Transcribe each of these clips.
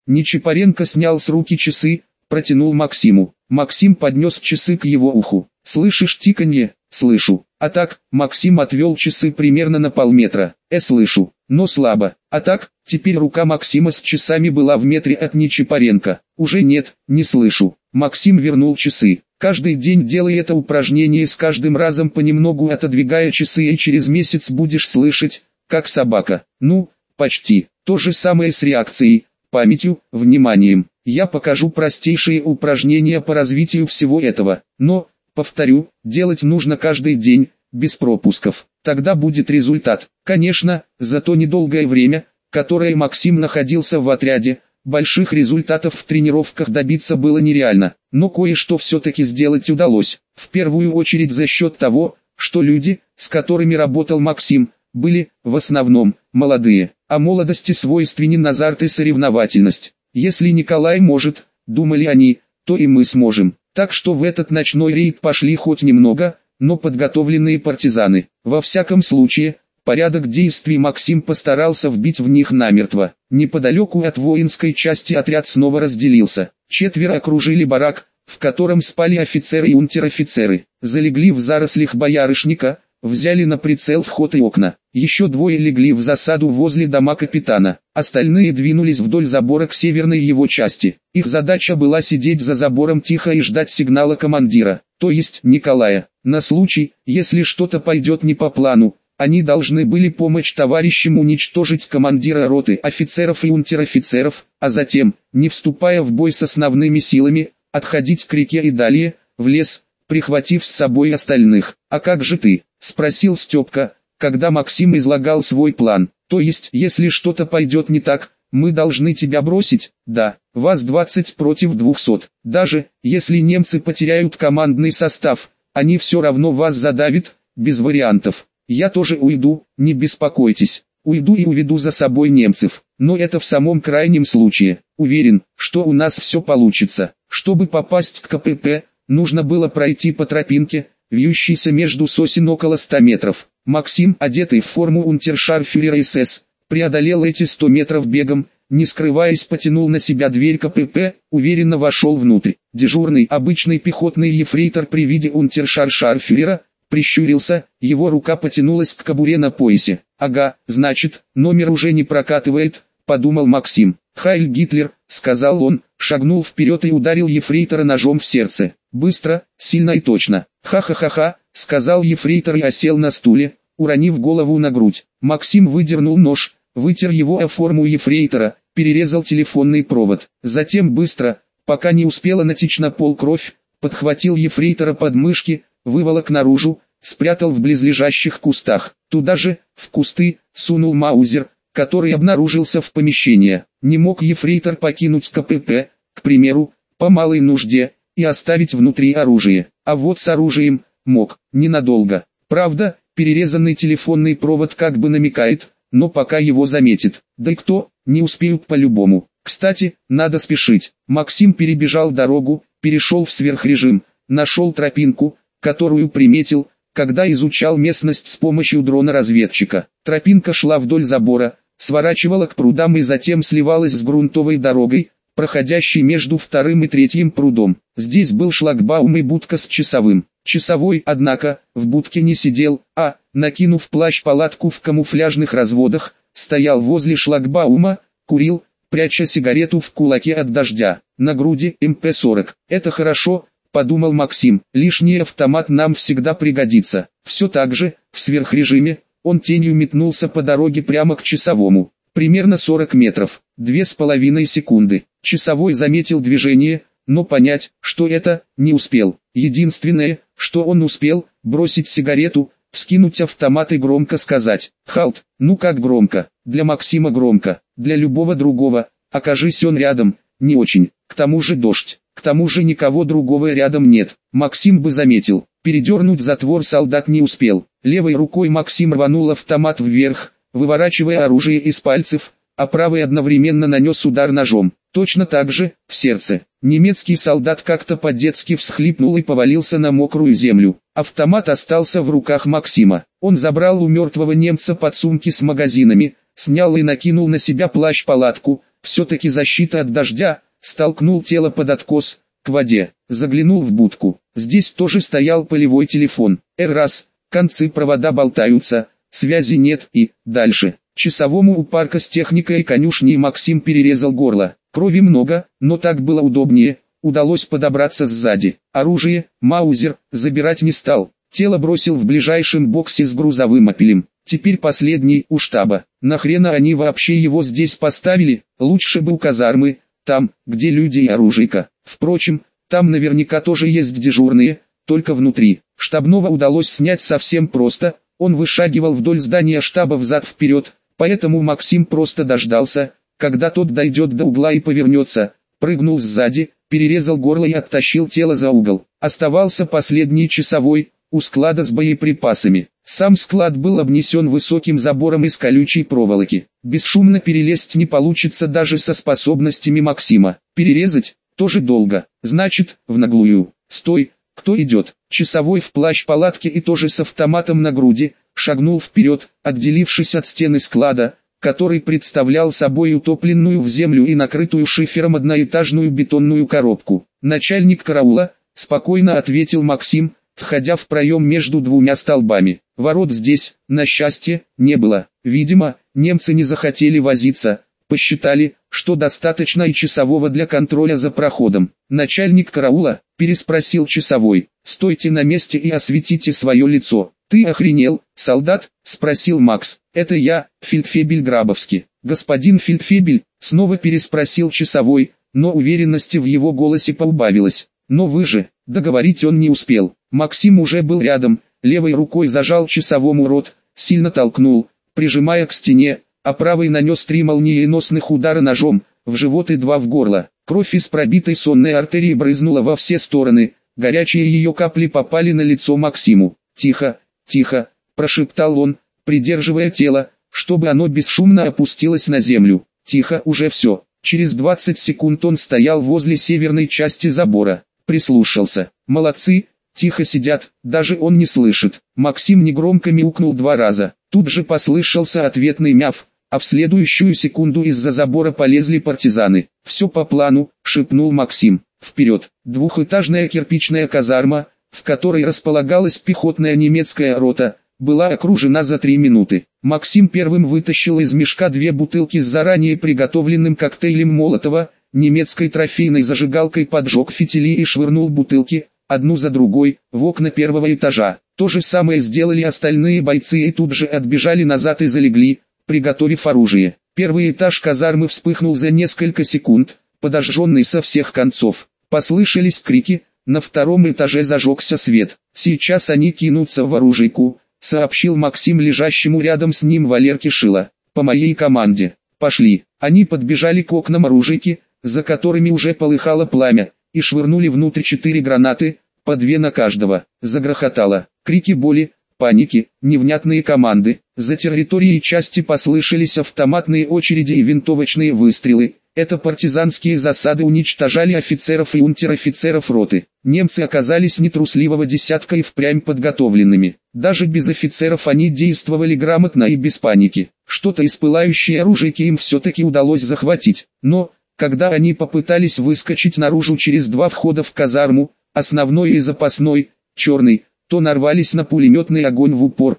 Нечипаренко снял с руки часы, протянул Максиму. Максим поднес часы к его уху. «Слышишь тиканье?» «Слышу». «А так?» Максим отвел часы примерно на полметра. «Слышу, но слабо». «А так?» Теперь рука Максима с часами была в метре от Нечипаренко. «Уже нет, не слышу». Максим вернул часы. «Каждый день делай это упражнение, с каждым разом понемногу отодвигая часы, и через месяц будешь слышать, как собака». «Ну, почти». То же самое с реакцией, памятью, вниманием. Я покажу простейшие упражнения по развитию всего этого. Но, повторю, делать нужно каждый день, без пропусков. Тогда будет результат. Конечно, за то недолгое время, которое Максим находился в отряде, больших результатов в тренировках добиться было нереально. Но кое-что все-таки сделать удалось. В первую очередь за счет того, что люди, с которыми работал Максим, были, в основном, молодые. А молодости свойственен азарт и соревновательность. Если Николай может, думали они, то и мы сможем. Так что в этот ночной рейд пошли хоть немного, но подготовленные партизаны. Во всяком случае, порядок действий Максим постарался вбить в них намертво. Неподалеку от воинской части отряд снова разделился. 4 окружили барак, в котором спали офицеры и унтер-офицеры. Залегли в зарослях боярышника, взяли на прицел вход и окна. Еще 2 легли в засаду возле дома капитана. Остальные двинулись вдоль забора к северной его части. Их задача была сидеть за забором тихо и ждать сигнала командира, то есть Николая. На случай, если что-то пойдет не по плану, они должны были помочь товарищам уничтожить командира роты офицеров и унтер-офицеров, а затем, не вступая в бой с основными силами, отходить к реке и далее, в лес, прихватив с собой остальных. «А как же ты?» — спросил Степка, когда Максим излагал свой план. «То есть, если что-то пойдет не так, мы должны тебя бросить?» «Да, вас 20 против 200. Даже, если немцы потеряют командный состав, они все равно вас задавят, без вариантов. Я тоже уйду, не беспокойтесь. Уйду и уведу за собой немцев. Но это в самом крайнем случае. Уверен, что у нас все получится. Чтобы попасть к КПП, нужно было пройти по тропинке, вьющейся между сосен около 100 метров. Максим, одетый в форму унтершарфюрера СС, преодолел эти 100 метров бегом, не скрываясь потянул на себя дверь КПП, уверенно вошел внутрь. Дежурный, обычный пехотный ефрейтор при виде унтершарфюрера, прищурился, его рука потянулась к кобуре на поясе. «Ага, значит, номер уже не прокатывает», — подумал Максим. «Хайль Гитлер», — сказал он, шагнул вперед и ударил ефрейтора ножом в сердце. Быстро, сильно и точно. «Ха-ха-ха-ха», — сказал ефрейтор и осел на стуле, уронив голову на грудь. Максим выдернул нож, вытер его о форму ефрейтора, перерезал телефонный провод. Затем быстро, пока не успела натечь на пол кровь, подхватил ефрейтора под мышки, выволок наружу, спрятал в близлежащих кустах. Туда же, в кусты, сунул маузер, который обнаружился в помещении. Не мог ефрейтор покинуть КПП, к примеру, по малой нужде, и оставить внутри оружие. А вот с оружием, мог, ненадолго. Правда, перерезанный телефонный провод как бы намекает, но пока его заметит. Да и кто, не успеют по-любому. Кстати, надо спешить. Максим перебежал дорогу, перешел в сверхрежим, нашел тропинку, которую приметил, когда изучал местность с помощью дрона-разведчика. Тропинка шла вдоль забора, сворачивала к прудам и затем сливалась с грунтовой дорогой, проходящей между 2-м и 3-м прудом. Здесь был шлагбаум и будка с часовым. Часовой, однако, в будке не сидел, а, накинув плащ-палатку в камуфляжных разводах, стоял возле шлагбаума, курил, пряча сигарету в кулаке от дождя. На груди МП-40. «Это хорошо», — подумал Максим, — «лишний автомат нам всегда пригодится». Все так же, в сверхрежиме, он тенью метнулся по дороге прямо к часовому. Примерно 40 метров, 2,5 секунды. Часовой заметил движение, но понять, что это, не успел. Единственное, что он успел, бросить сигарету, вскинуть автомат и громко сказать: «Халт». Ну как громко? Для Максима громко, для любого другого, окажись он рядом, не очень. К тому же дождь, к тому же никого другого рядом нет. Максим бы заметил. Передернуть затвор солдат не успел. Левой рукой Максим рванул автомат вверх, выворачивая оружие из пальцев, а правой одновременно нанес удар ножом. Точно так же, в сердце. Немецкий солдат как-то по-детски всхлипнул и повалился на мокрую землю. Автомат остался в руках Максима. Он забрал у мертвого немца подсумки с магазинами, снял и накинул на себя плащ-палатку, все-таки защита от дождя, столкнул тело под откос, к воде, заглянул в будку. Здесь тоже стоял полевой телефон. Раз, концы провода болтаются, связи нет и дальше. Часовому у парка с техникой и конюшней Максим перерезал горло. Крови много, но так было удобнее. Удалось подобраться сзади. Оружие, маузер, забирать не стал. Тело бросил в ближайшем боксе с грузовым опелем. Теперь последний у штаба. Нахрена они вообще его здесь поставили? Лучше бы у казармы, там, где люди и оружейка. Впрочем, там наверняка тоже есть дежурные, только внутри. Штабного удалось снять совсем просто. Он вышагивал вдоль здания штаба взад-вперед, поэтому Максим просто дождался, когда тот дойдет до угла и повернется, прыгнул сзади, перерезал горло и оттащил тело за угол. Оставался последний часовой, у склада с боеприпасами. Сам склад был обнесен высоким забором из колючей проволоки. Бесшумно перелезть не получится даже со способностями Максима. Перерезать тоже долго. Значит, в наглую. Стой, кто идет? Часовой в плащ-палатке и тоже с автоматом на груди, шагнул вперед, отделившись от стены склада, который представлял собой утопленную в землю и накрытую шифером одноэтажную бетонную коробку. «Начальник караула», — спокойно ответил Максим, входя в проем между двумя столбами. Ворот здесь, на счастье, не было. Видимо, немцы не захотели возиться, посчитали, что достаточно и часового для контроля за проходом. «Начальник караула?» — переспросил часовой. «Стойте на месте и осветите свое лицо». «Ты охренел, солдат?» — спросил Макс. «Это я, фельдфебель Грабовский». «Господин фельдфебель?» — снова переспросил часовой, но уверенности в его голосе поубавилось. «Но вы же...» — договорить он не успел. Максим уже был рядом, левой рукой зажал часовому рот, сильно толкнул, прижимая к стене, а правой нанес 3 молниеносных удара ножом, в живот и 2 в горло. Кровь из пробитой сонной артерии брызнула во все стороны, горячие ее капли попали на лицо Максиму. «Тихо, тихо», — прошептал он, придерживая тело, чтобы оно бесшумно опустилось на землю. «Тихо, уже все». Через 20 секунд он стоял возле северной части забора, прислушался. «Молодцы, тихо сидят, даже он не слышит». Максим негромко мяукнул 2 раза. Тут же послышался ответный мяв, а в следующую секунду из-за забора полезли партизаны. «Все по плану», — шепнул Максим. «Вперед!» Двухэтажная кирпичная казарма, в которой располагалась пехотная немецкая рота, была окружена за 3 минуты. Максим первым вытащил из мешка 2 бутылки с заранее приготовленным коктейлем Молотова, немецкой трофейной зажигалкой поджег фитили и швырнул бутылки, одну за другой, в окна 1-го этажа. То же самое сделали остальные бойцы и тут же отбежали назад и залегли, приготовив оружие. 1-й этаж казармы вспыхнул за несколько секунд, подожженный со всех концов. Послышались крики, на 2-м этаже зажегся свет. «Сейчас они кинутся в оружейку», — сообщил Максим лежащему рядом с ним Валерке Шило. «По моей команде. Пошли». Они подбежали к окнам оружейки, за которыми уже полыхало пламя, и швырнули внутрь 4 гранаты, по 2 на каждого. Загрохотало. Крики боли, паники, невнятные команды. За территорией части послышались автоматные очереди и винтовочные выстрелы. Это партизанские засады уничтожали офицеров и унтер-офицеров роты. Немцы оказались нетрусливого десятка и впрямь подготовленными. Даже без офицеров они действовали грамотно и без паники. Что-то из пылающей оружейки им все-таки удалось захватить. Но, когда они попытались выскочить наружу через 2 входа в казарму, основной и запасной, черный, то нарвались на пулеметный огонь в упор.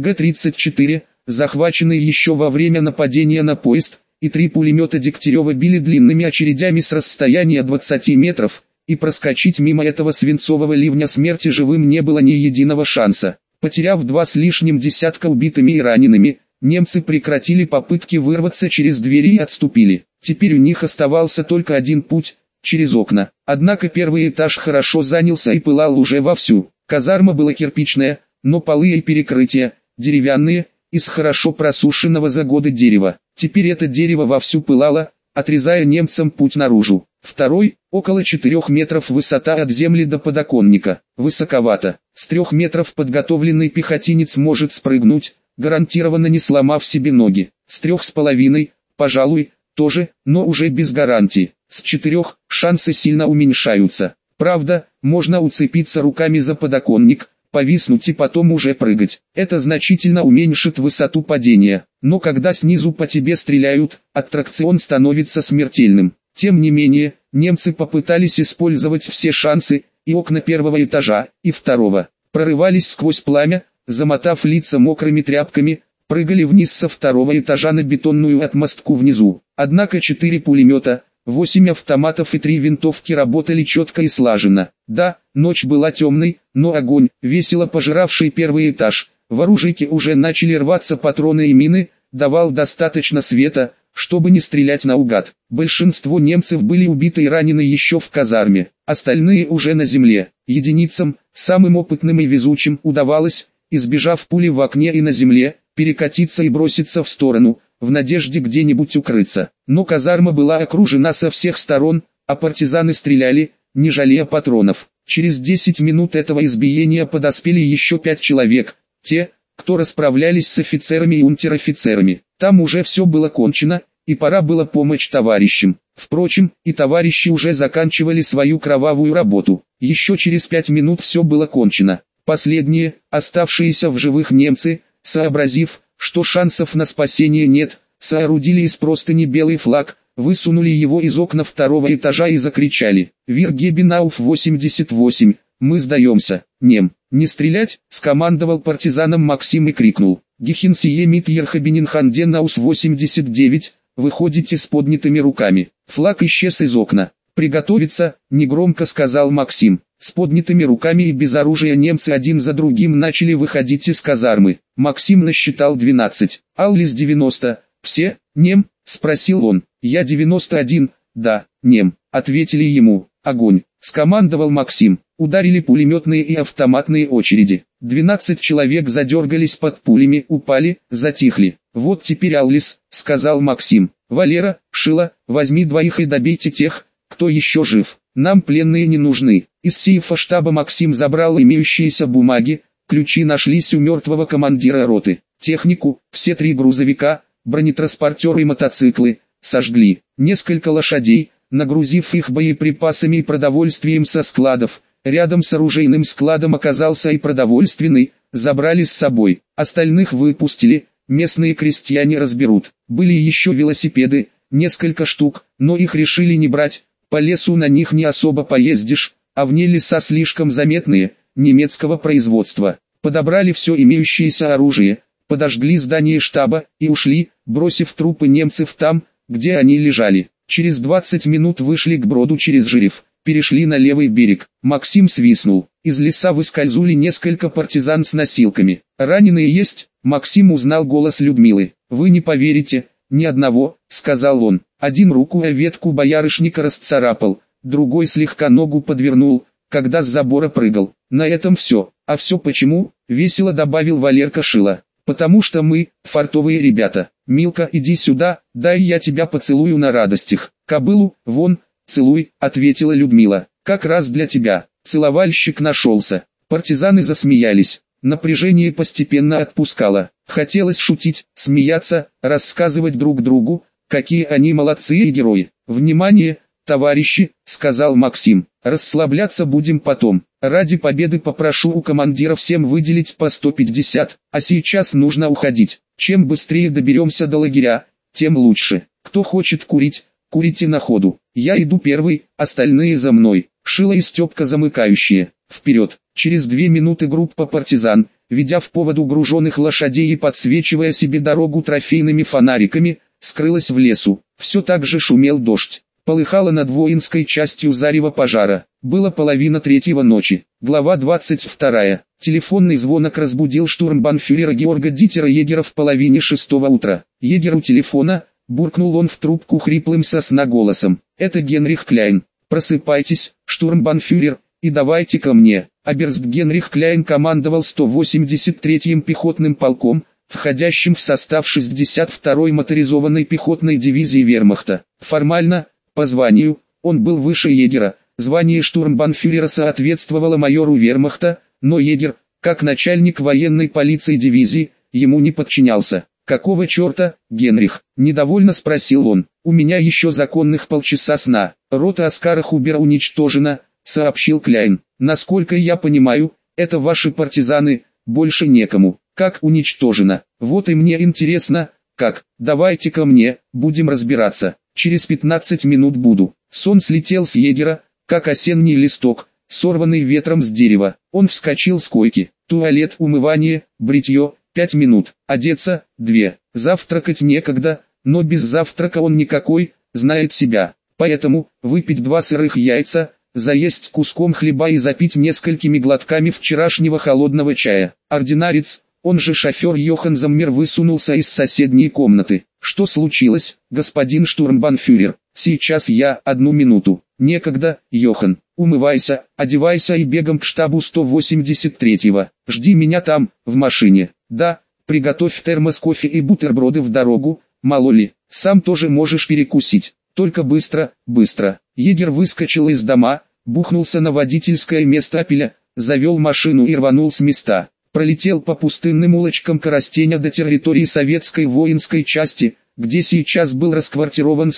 МГ-34, захваченный еще во время нападения на поезд, и 3 пулемета Дегтярева били длинными очередями с расстояния 20 метров, и проскочить мимо этого свинцового ливня смерти живым не было ни единого шанса. Потеряв 2 с лишним десятка убитыми и ранеными, немцы прекратили попытки вырваться через двери и отступили. Теперь у них оставался только один путь – через окна. Однако 1-й этаж хорошо занялся и пылал уже вовсю. Казарма была кирпичная, но полы и перекрытия – деревянные, из хорошо просушенного за годы дерева. Теперь это дерево вовсю пылало, отрезая немцам путь наружу. 2-й, около 4 метров высота от земли до подоконника. Высоковато. С 3 метров подготовленный пехотинец может спрыгнуть, гарантированно не сломав себе ноги. С 3,5, пожалуй, тоже, но уже без гарантии. С 4 шансы сильно уменьшаются. Правда, можно уцепиться руками за подоконник, повиснуть и потом уже прыгать. Это значительно уменьшит высоту падения. Но когда снизу по тебе стреляют, аттракцион становится смертельным. Тем не менее, немцы попытались использовать все шансы, и окна первого этажа, и второго прорывались сквозь пламя, замотав лица мокрыми тряпками, прыгали вниз со второго этажа на бетонную отмостку внизу. Однако 4 пулемета, 8 автоматов и 3 винтовки работали четко и слаженно. Да, ночь была темной, но огонь, весело пожиравший первый этаж, в оружейке уже начали рваться патроны и мины, давал достаточно света, чтобы не стрелять наугад. Большинство немцев были убиты и ранены еще в казарме, остальные уже на земле. Единицам, самым опытным и везучим, удавалось, избежав пули в окне и на земле, перекатиться и броситься в сторону, в надежде где-нибудь укрыться. Но казарма была окружена со всех сторон, а партизаны стреляли, не жалея патронов. Через 10 минут этого избиения подоспели еще 5 человек, те, кто расправлялись с офицерами и унтер-офицерами. Там уже все было кончено, и пора было помочь товарищам. Впрочем, и товарищи уже заканчивали свою кровавую работу. Еще через 5 минут все было кончено. Последние, оставшиеся в живых немцы, сообразив, что шансов на спасение нет, соорудили из простыни белый флаг, высунули его из окна второго этажа и закричали: «Wir geben auf 88, мы сдаемся, нем, не стрелять!» — скомандовал партизанам Максим и крикнул: «Гехенсие мит ерхабининханден аус 89, выходите с поднятыми руками». Флаг исчез из окна. «Приготовиться!» — негромко сказал Максим. С поднятыми руками и без оружия немцы один за другим начали выходить из казармы. Максим насчитал 12. «Аллис 90, все, нем?» — спросил он. «Я 91, да, нем», — ответили ему. «Огонь!» — скомандовал Максим. Ударили пулеметные и автоматные очереди. 12 человек задергались под пулями, упали, затихли. «Вот теперь Аллис», — сказал Максим. «Валера, Шила, возьми двоих и добейте тех, кто еще жив. Нам пленные не нужны». Из сейфа штаба Максим забрал имеющиеся бумаги, ключи нашлись у мертвого командира роты. Технику, все 3 грузовика, бронетранспортеры и мотоциклы, сожгли. Несколько лошадей, нагрузив их боеприпасами и продовольствием со складов, рядом с оружейным складом оказался и продовольственный, забрали с собой. Остальных выпустили, местные крестьяне разберут. Были еще велосипеды, несколько штук, но их решили не брать, по лесу на них не особо поездишь, а вне леса слишком заметные, немецкого производства. Подобрали все имеющееся оружие, подожгли здание штаба и ушли, бросив трупы немцев там, где они лежали. Через 20 минут вышли к броду через Жирев, перешли на левый берег. Максим свистнул. Из леса выскользнули несколько партизан с носилками. «Раненые есть?» Максим узнал голос Людмилы. «Вы не поверите, ни одного», — сказал он. Один руку о ветку боярышника расцарапал, другой слегка ногу подвернул, когда с забора прыгал. На этом все. А все почему? — весело добавил Валерка Шила. «Потому что мы, фартовые ребята. Милка, иди сюда, дай я тебя поцелую на радостях». «Кобылу, вон, целуй», — ответила Людмила. «Как раз для тебя». Целовальщик нашелся. Партизаны засмеялись. Напряжение постепенно отпускало. Хотелось шутить, смеяться, рассказывать друг другу, какие они молодцы и герои. «Внимание, товарищи», — сказал Максим. «Расслабляться будем потом. Ради победы попрошу у командира всем выделить по 150, а сейчас нужно уходить. Чем быстрее доберемся до лагеря, тем лучше. Кто хочет курить, курите на ходу. Я иду первый, остальные за мной». Шила и Степка замыкающие. Вперед. Через 2 минуты группа партизан, ведя в поводу груженных лошадей и подсвечивая себе дорогу трофейными фонариками, скрылась в лесу. Все так же шумел дождь. Полыхало над воинской частью зарево пожара. Было 2:30 ночи. Глава 22. Телефонный звонок разбудил штурмбанфюрера Георга Дитера Егера в 5:30 утра. «Егер у телефона», — буркнул он в трубку хриплым со сна голосом. «Это Генрих Кляйн. Просыпайтесь, штурмбанфюрер, и давайте ко мне». Оберст Генрих Кляйн командовал 183-м пехотным полком, входящим в состав 62-й моторизованной пехотной дивизии вермахта. Формально, по званию, он был выше егера. Звание штурмбанфюрера соответствовало майору вермахта, но егер, как начальник военной полиции дивизии, ему не подчинялся. «Какого черта, Генрих?» – недовольно спросил он. «У меня еще законных полчаса сна. Рота Оскара Хубера уничтожена», – сообщил Кляйн. «Насколько я понимаю, Это ваши партизаны, больше некому. Как уничтожено? Вот и мне интересно, как. Давайте ко мне, будем разбираться. Через 15 минут буду. Сон слетел с егера, как осенний листок, сорванный ветром с дерева. Он вскочил с койки. Туалет, умывание, бритье, 5 минут. Одеться, 2. Завтракать некогда, но без завтрака он никакой, знает себя. Поэтому, выпить 2 сырых яйца, заесть куском хлеба и запить несколькими глотками вчерашнего холодного чая. Ординарец, он же шофер Йохан Заммер, высунулся из соседней комнаты. Что случилось, господин штурмбанфюрер? Сейчас я, 1 минуту. Некогда, Йохан. Умывайся, одевайся и бегом к штабу 183-го. Жди меня там, в машине. Да, приготовь термос кофе и бутерброды в дорогу, мало ли, сам тоже можешь перекусить. Только быстро, быстро. Егер выскочил из дома, бухнулся на водительское место «Опеля», завел машину и рванул с места. Пролетел по пустынным улочкам Коростеня до территории советской воинской части, где сейчас был расквартирован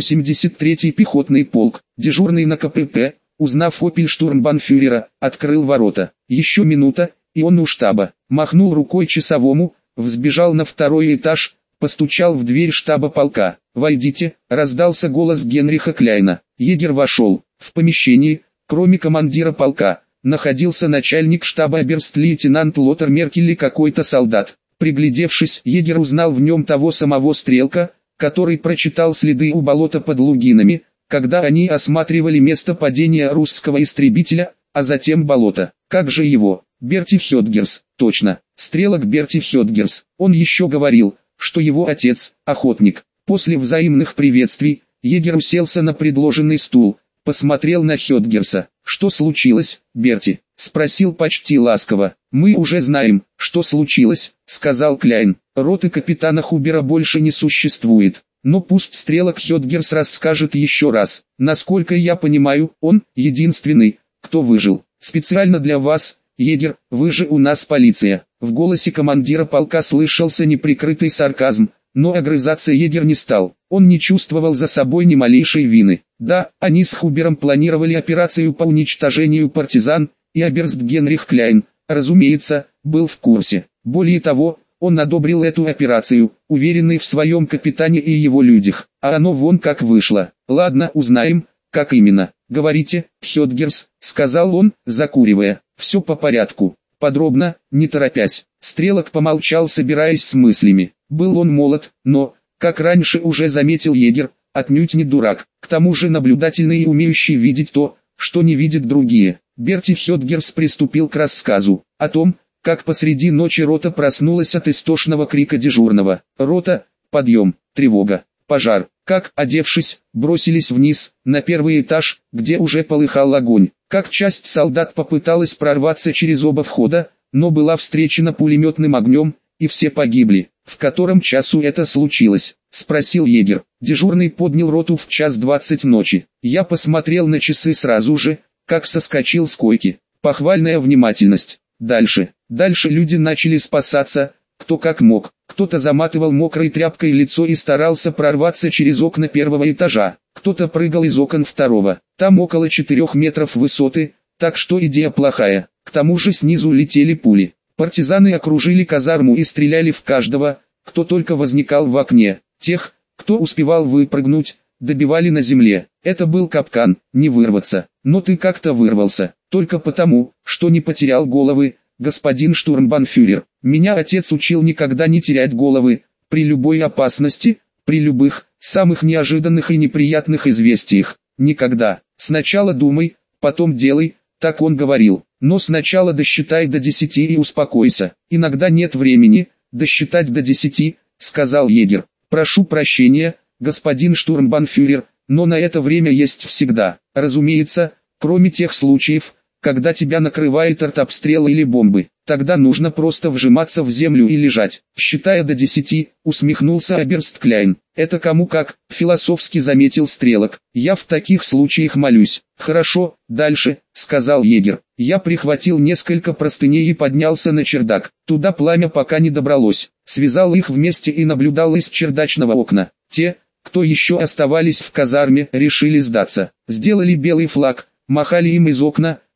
183-й пехотный полк. Дежурный на КПП, узнав «Опель» штурмбанфюрера, открыл ворота. Еще минута, и он у штаба. Махнул рукой часовому, взбежал на 2-й этаж, постучал в дверь штаба полка. «Войдите», — раздался голос Генриха Кляйна. Егер вошел. В помещении, кроме командира полка, находился начальник штаба оберст-лейтенант Лотер Меркель и какой-то солдат. Приглядевшись, егер узнал в нем того самого Стрелка, который прочитал следы у болота под Лугинами, когда они осматривали место падения русского истребителя, а затем болото. Как же его? Берти Хёдгерс. Точно, Стрелок Берти Хёдгерс. Он еще говорил, что его отец – охотник. После взаимных приветствий, егер уселся на предложенный стул, посмотрел на Хёдгерса. «Что случилось, Берти?» – спросил почти ласково. «Мы уже знаем, что случилось», – сказал Кляйн. «Роты капитана Хубера больше не существует. Но пусть Стрелок Хёдгерс расскажет еще раз. Насколько я понимаю, он – единственный, кто выжил. Специально для вас, егер, вы же у нас полиция». В голосе командира полка слышался неприкрытый сарказм, но огрызаться егер не стал. Он не чувствовал за собой ни малейшей вины. Да, они с Хубером планировали операцию по уничтожению партизан, и оберст Генрих Кляйн, разумеется, был в курсе. Более того, он одобрил эту операцию, уверенный в своем капитане и его людях. А оно вон как вышло. Ладно, узнаем, как именно. «Говорите, Хёдгерс», — сказал он, закуривая. «Все по порядку. Подробно, не торопясь». Стрелок помолчал, собираясь с мыслями. Был он молод, но, как раньше уже заметил егер, отнюдь не дурак, к тому же наблюдательный и умеющий видеть то, что не видят другие. Берти Хёдгерс приступил к рассказу о том, как посреди ночи рота проснулась от истошного крика дежурного. «Рота, подъем, тревога, пожар!» Как, одевшись, бросились вниз, на 1-й этаж, где уже полыхал огонь. Как часть солдат попыталась прорваться через оба входа, но была встречена пулеметным огнем, и все погибли. «В котором часу это случилось?» – спросил егер. Дежурный поднял роту в 1:20 ночи. Я посмотрел на часы сразу же, как соскочил с койки. Похвальная внимательность. Дальше люди начали спасаться, кто как мог. Кто-то заматывал мокрой тряпкой лицо и старался прорваться через окна 1-го этажа. Кто-то прыгал из окон 2-го. Там около 4 метров высоты, так что идея плохая. К тому же снизу летели пули. Партизаны окружили казарму и стреляли в каждого, кто только возникал в окне. Тех, кто успевал выпрыгнуть, добивали на земле. Это был капкан, не вырваться. Но ты как-то вырвался, только потому, что не потерял головы, господин штурмбанфюрер. Меня отец учил никогда не терять головы, при любой опасности, при любых, самых неожиданных и неприятных известиях. Никогда. Сначала думай, потом делай, так он говорил. Но сначала досчитай до 10 и успокойся. Иногда нет времени досчитать до 10, сказал егер. Прошу прощения, господин штурмбанфюрер, но на это время есть всегда. Разумеется, кроме тех случаев, когда тебя накрывает артобстрел или бомбы. Тогда нужно просто вжиматься в землю и лежать. Считая до 10, усмехнулся оберст Кляйн. Это кому как, философски заметил Стрелок. Я в таких случаях молюсь. Хорошо, дальше, сказал егер. Я прихватил несколько простыней и поднялся на чердак. Туда пламя пока не добралось. Связал их вместе и наблюдал из чердачного окна. Те, кто еще оставались в казарме, решили сдаться. Сделали белый флаг, махали им из окна,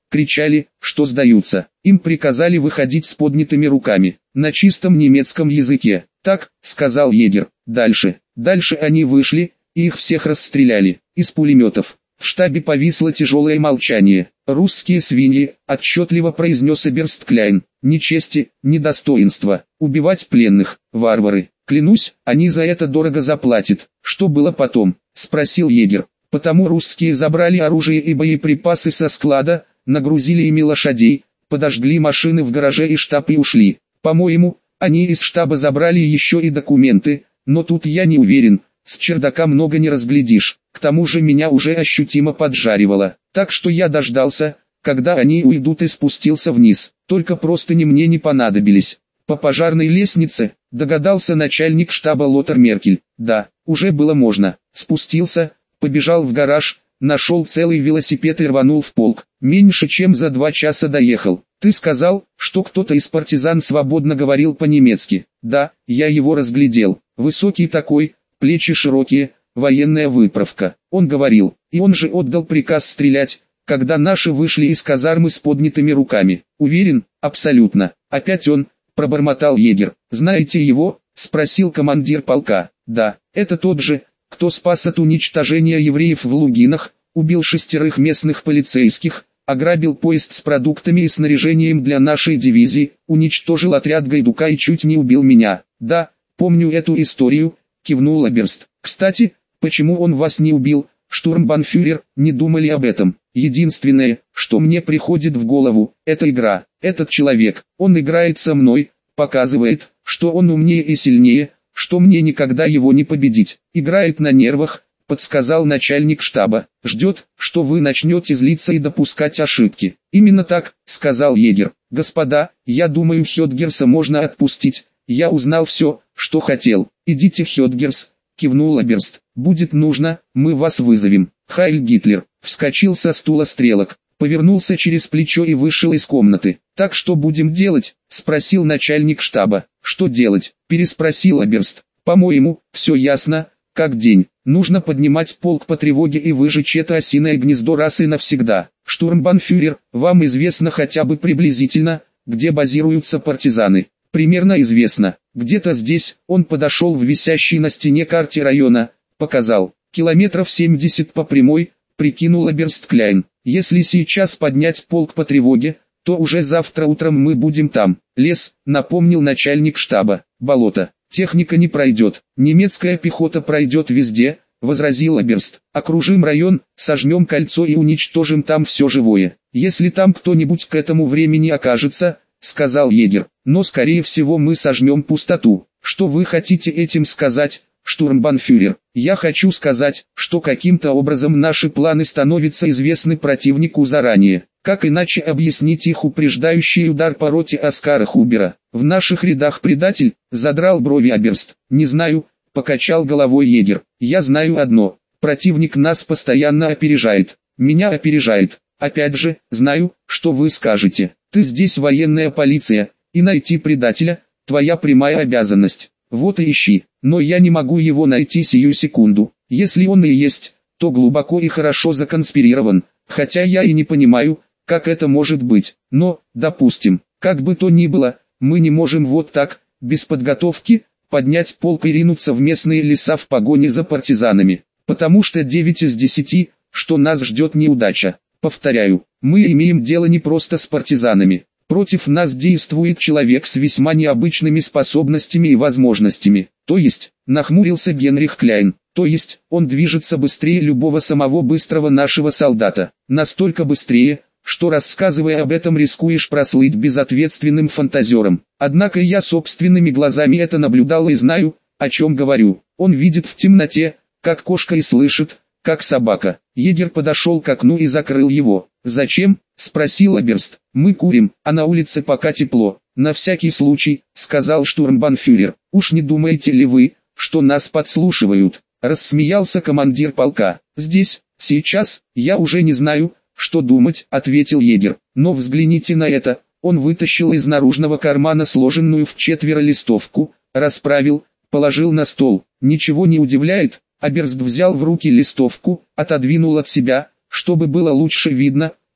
кричали, что сдаются. Им приказали выходить с поднятыми руками, на чистом немецком языке. «Так», — сказал егерь, — «дальше». Дальше они вышли, и их всех расстреляли, из пулеметов. В штабе повисло тяжелое молчание. «Русские свиньи», — отчетливо произнес Эберст Кляйн. «Ни чести, ни достоинства. Убивать пленных, варвары. Клянусь, они за это дорого заплатят». «Что было потом?» — спросил егерь. «Потому русские забрали оружие и боеприпасы со склада, нагрузили ими лошадей, подожгли машины в гараже и штаб и ушли. По-моему, они из штаба забрали еще и документы, но тут я не уверен, с чердака много не разглядишь. К тому же меня уже ощутимо поджаривало, так что я дождался, когда они уйдут, и спустился вниз. Только простыни мне не понадобились. По пожарной лестнице, догадался начальник штаба Лотар Меркель. Да, уже было можно. Спустился, побежал в гараж, нашел целый велосипед и рванул в полк. Меньше чем за 2 часа доехал. Ты сказал, что кто-то из партизан свободно говорил по-немецки. Да, я его разглядел. Высокий такой, плечи широкие, военная выправка. Он говорил, и он же отдал приказ стрелять, когда наши вышли из казармы с поднятыми руками. Уверен? Абсолютно. Опять он, пробормотал егерь. Знаете его? Спросил командир полка. Да, это тот же, кто спас от уничтожения евреев в Лугинах, убил 6 местных полицейских, ограбил поезд с продуктами и снаряжением для нашей дивизии, уничтожил отряд Гайдука и чуть не убил меня. Да, помню эту историю, кивнул Эберст. Кстати, почему он вас не убил, штурмбанфюрер, не думали об этом? Единственное, что мне приходит в голову, это игра. Этот человек, он играет со мной, показывает, что он умнее и сильнее, что мне никогда его не победить. Играет на нервах, подсказал начальник штаба. Ждет, что вы начнете злиться и допускать ошибки. Именно так, сказал егерь. Господа, я думаю, Хёдгерса можно отпустить. Я узнал все, что хотел. Идите, Хёдгерс, кивнул Эберст. Будет нужно, мы вас вызовем. Хайль Гитлер вскочил со стула стрелок, повернулся через плечо и вышел из комнаты. Так что будем делать? Спросил начальник штаба. Что делать? Переспросил Эберст. По-моему, все ясно, как день. Нужно поднимать полк по тревоге и выжечь это осиное гнездо раз и навсегда. Штурмбанфюрер, вам известно хотя бы приблизительно, где базируются партизаны? Примерно известно. Где-то здесь. Он подошел в висящей на стене карте района, показал. Километров 70 по прямой, прикинул Эберст Кляйн. Если сейчас поднять полк по тревоге, то уже завтра утром мы будем там. Лес, напомнил начальник штаба. Болото. Техника не пройдет. Немецкая пехота пройдет везде, возразил Эберст. Окружим район, сожмем кольцо и уничтожим там все живое. Если там кто-нибудь к этому времени окажется, сказал егерь, но скорее всего мы сожмем пустоту. Что вы хотите этим сказать, штурмбанфюрер? Я хочу сказать, что каким-то образом наши планы становятся известны противнику заранее. Как иначе объяснить их упреждающий удар по роте Оскара Хубера? В наших рядах предатель, задрал брови Эберст. Не знаю, покачал головой егерь. Я знаю одно, противник нас постоянно опережает. Меня опережает. Опять же, знаю, что вы скажете. Ты здесь военная полиция, и найти предателя – твоя прямая обязанность. Вот и ищи, но я не могу его найти сию секунду. Если он и есть, то глубоко и хорошо законспирирован, хотя я и не понимаю, как это может быть. Но, допустим, как бы то ни было, мы не можем вот так, без подготовки, поднять полк и ринуться в местные леса в погоне за партизанами. Потому что 9 из 10, что нас ждет неудача. Повторяю, мы имеем дело не просто с партизанами. Против нас действует человек с весьма необычными способностями и возможностями. То есть, нахмурился Генрих Кляйн, то есть, он движется быстрее любого самого быстрого нашего солдата. Настолько быстрее, что рассказывая об этом рискуешь прослыть безответственным фантазером. Однако я собственными глазами это наблюдал и знаю, о чем говорю. Он видит в темноте, как кошка, и слышит, как собака. Егерь подошел к окну и закрыл его. «Зачем?» – спросил Эберст. «Мы курим, а на улице пока тепло». «На всякий случай», – сказал штурмбанфюрер. «Уж не думаете ли вы, что нас подслушивают?» – рассмеялся командир полка. «Здесь, сейчас, я уже не знаю, что думать», – ответил егерь. «Но взгляните на это». Он вытащил из наружного кармана сложенную в 4 листовку, расправил, положил на стол. «Ничего не удивляет?» Эберст взял в руки листовку, отодвинул от себя, чтобы было лучше видно,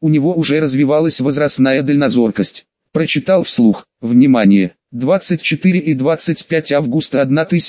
у него уже развивалась возрастная дальнозоркость. Прочитал вслух. Внимание! 24 и 25 августа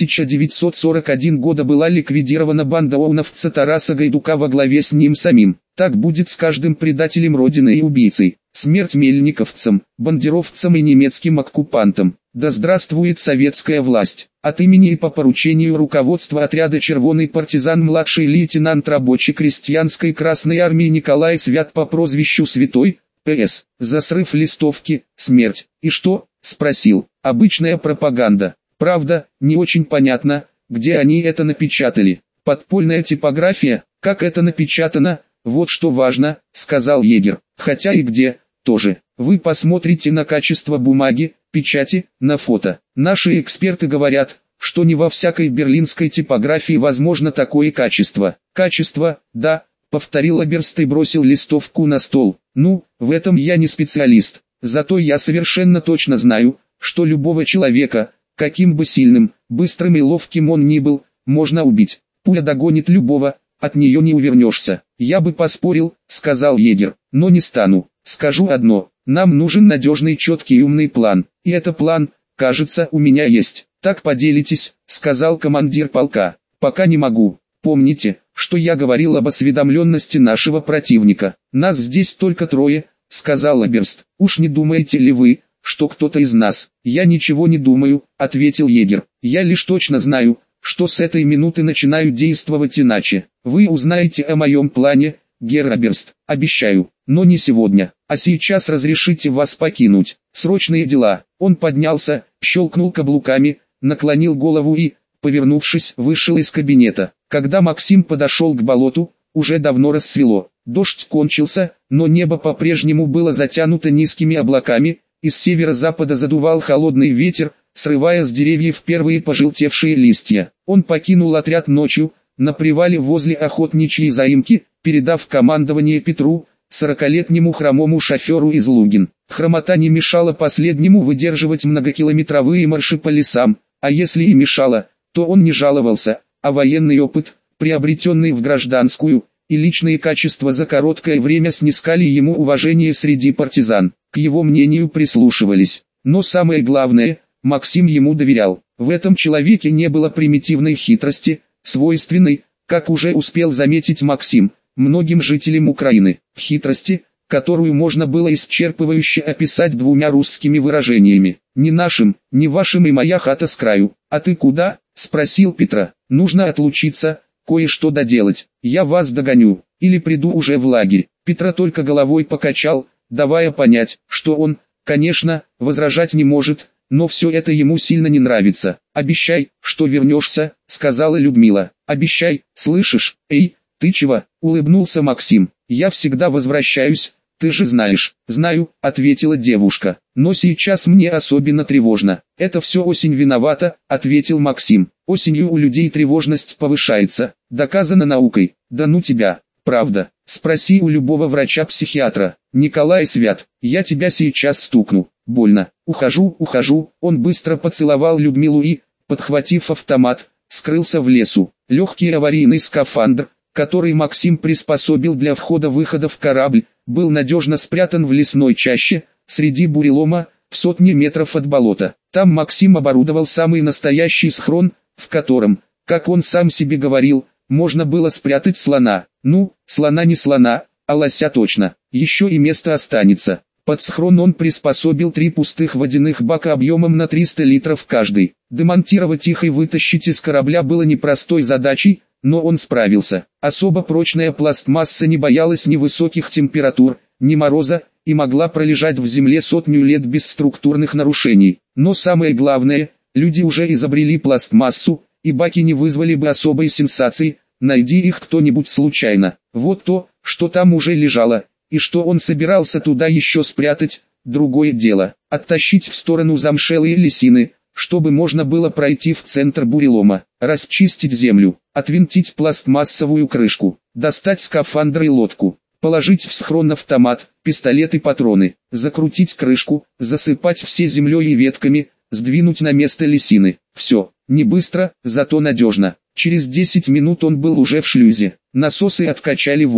1941 года была ликвидирована банда ОУНовца Тараса Гайдука во главе с ним самим. Так будет с каждым предателем Родины и убийцей. Смерть мельниковцам, бандеровцам и немецким оккупантам. Да здравствует советская власть. От имени и по поручению руководства отряда «Червоный партизан» младший лейтенант рабочей крестьянской Красной армии Николай Свят по прозвищу Святой, П.С. За срыв листовки, смерть. И что? Спросил. Обычная пропаганда. Правда, не очень понятно, где они это напечатали. Подпольная типография, как это напечатано, вот что важно, сказал егерь. Хотя и где, тоже. Вы посмотрите на качество бумаги, печати, на фото. Наши эксперты говорят, что не во всякой берлинской типографии возможно такое качество. Качество, да, повторил Оберст и бросил листовку на стол. Ну, в этом я не специалист. Зато я совершенно точно знаю, что любого человека, каким бы сильным, быстрым и ловким он ни был, можно убить. Пуля догонит любого, от нее не увернешься. Я бы поспорил, сказал егерь, но не стану. Скажу одно, нам нужен надежный, четкий и умный план. И это план, кажется, у меня есть. Так поделитесь, сказал командир полка. Пока не могу. Помните, что я говорил об осведомленности нашего противника. Нас здесь только трое, сказал Оберст. Уж не думаете ли вы, что кто-то из нас? Я ничего не думаю, ответил егерь. Я лишь точно знаю, что с этой минуты начинаю действовать иначе. Вы узнаете о моем плане, герр Оберст, обещаю, но не сегодня. А сейчас разрешите вас покинуть. Срочные дела. Он поднялся, щелкнул каблуками, наклонил голову и, повернувшись, вышел из кабинета. Когда Максим подошел к болоту, уже давно рассвело. Дождь кончился, но небо по-прежнему было затянуто низкими облаками, из северо-запада задувал холодный ветер, срывая с деревьев первые пожелтевшие листья. Он покинул отряд ночью, на привале возле охотничьей заимки, передав командование Петру, 40-летнему хромому шоферу из Лугин. Хромота не мешала последнему выдерживать многокилометровые марши по лесам, а если и мешала, то он не жаловался, а военный опыт, приобретенный в гражданскую, и личные качества за короткое время снискали ему уважение среди партизан. К его мнению прислушивались. Но самое главное, Максим ему доверял. В этом человеке не было примитивной хитрости, свойственной, как уже успел заметить Максим, многим жителям Украины. Хитрости, которую можно было исчерпывающе описать двумя русскими выражениями. «Не нашим, не вашим и моя хата с краю». «А ты куда?» – спросил Петра. «Нужно отлучиться, кое-что доделать. Я вас догоню, или приду уже в лагерь». Петра только головой покачал, давая понять, что он, конечно, возражать не может, но все это ему сильно не нравится. «Обещай, что вернешься», — сказала Людмила. «Обещай, слышишь? Эй, ты чего?» — улыбнулся Максим. «Я всегда возвращаюсь, ты же знаешь». «Знаю», — ответила девушка. «Но сейчас мне особенно тревожно». «Это все осень виновата», — ответил Максим. «Осенью у людей тревожность повышается. Доказано наукой». «Да ну тебя, правда. Спроси у любого врача-психиатра». «Николай Свят, я тебя сейчас стукну. Больно. Ухожу». Он быстро поцеловал Людмилу и, подхватив автомат, скрылся в лесу. Легкий аварийный скафандр, который Максим приспособил для входа-выхода в корабль, был надежно спрятан в лесной чаще, среди бурелома, в сотне метров от болота. Там Максим оборудовал самый настоящий схрон, в котором, как он сам себе говорил, можно было спрятать слона. Ну, слона не слона, а лося точно. Еще и место останется. Под схрон он приспособил 3 пустых водяных бака объемом на 300 литров каждый. Демонтировать их и вытащить из корабля было непростой задачей, но он справился. Особо прочная пластмасса не боялась ни высоких температур, ни мороза, и могла пролежать в земле 100 лет без структурных нарушений. Но самое главное, люди уже изобрели пластмассу, и баки не вызвали бы особой сенсации, найди их кто-нибудь случайно. Вот то, что там уже лежало, и что он собирался туда еще спрятать, другое дело. Оттащить в сторону замшелые лисины, чтобы можно было пройти в центр бурелома, расчистить землю, отвинтить пластмассовую крышку, достать скафандр и лодку, положить в схрон автомат, пистолет и патроны, закрутить крышку, засыпать все землей и ветками, сдвинуть на место лисины. Все, не быстро, зато надежно. Через 10 минут он был уже в шлюзе. Насосы откачали воду.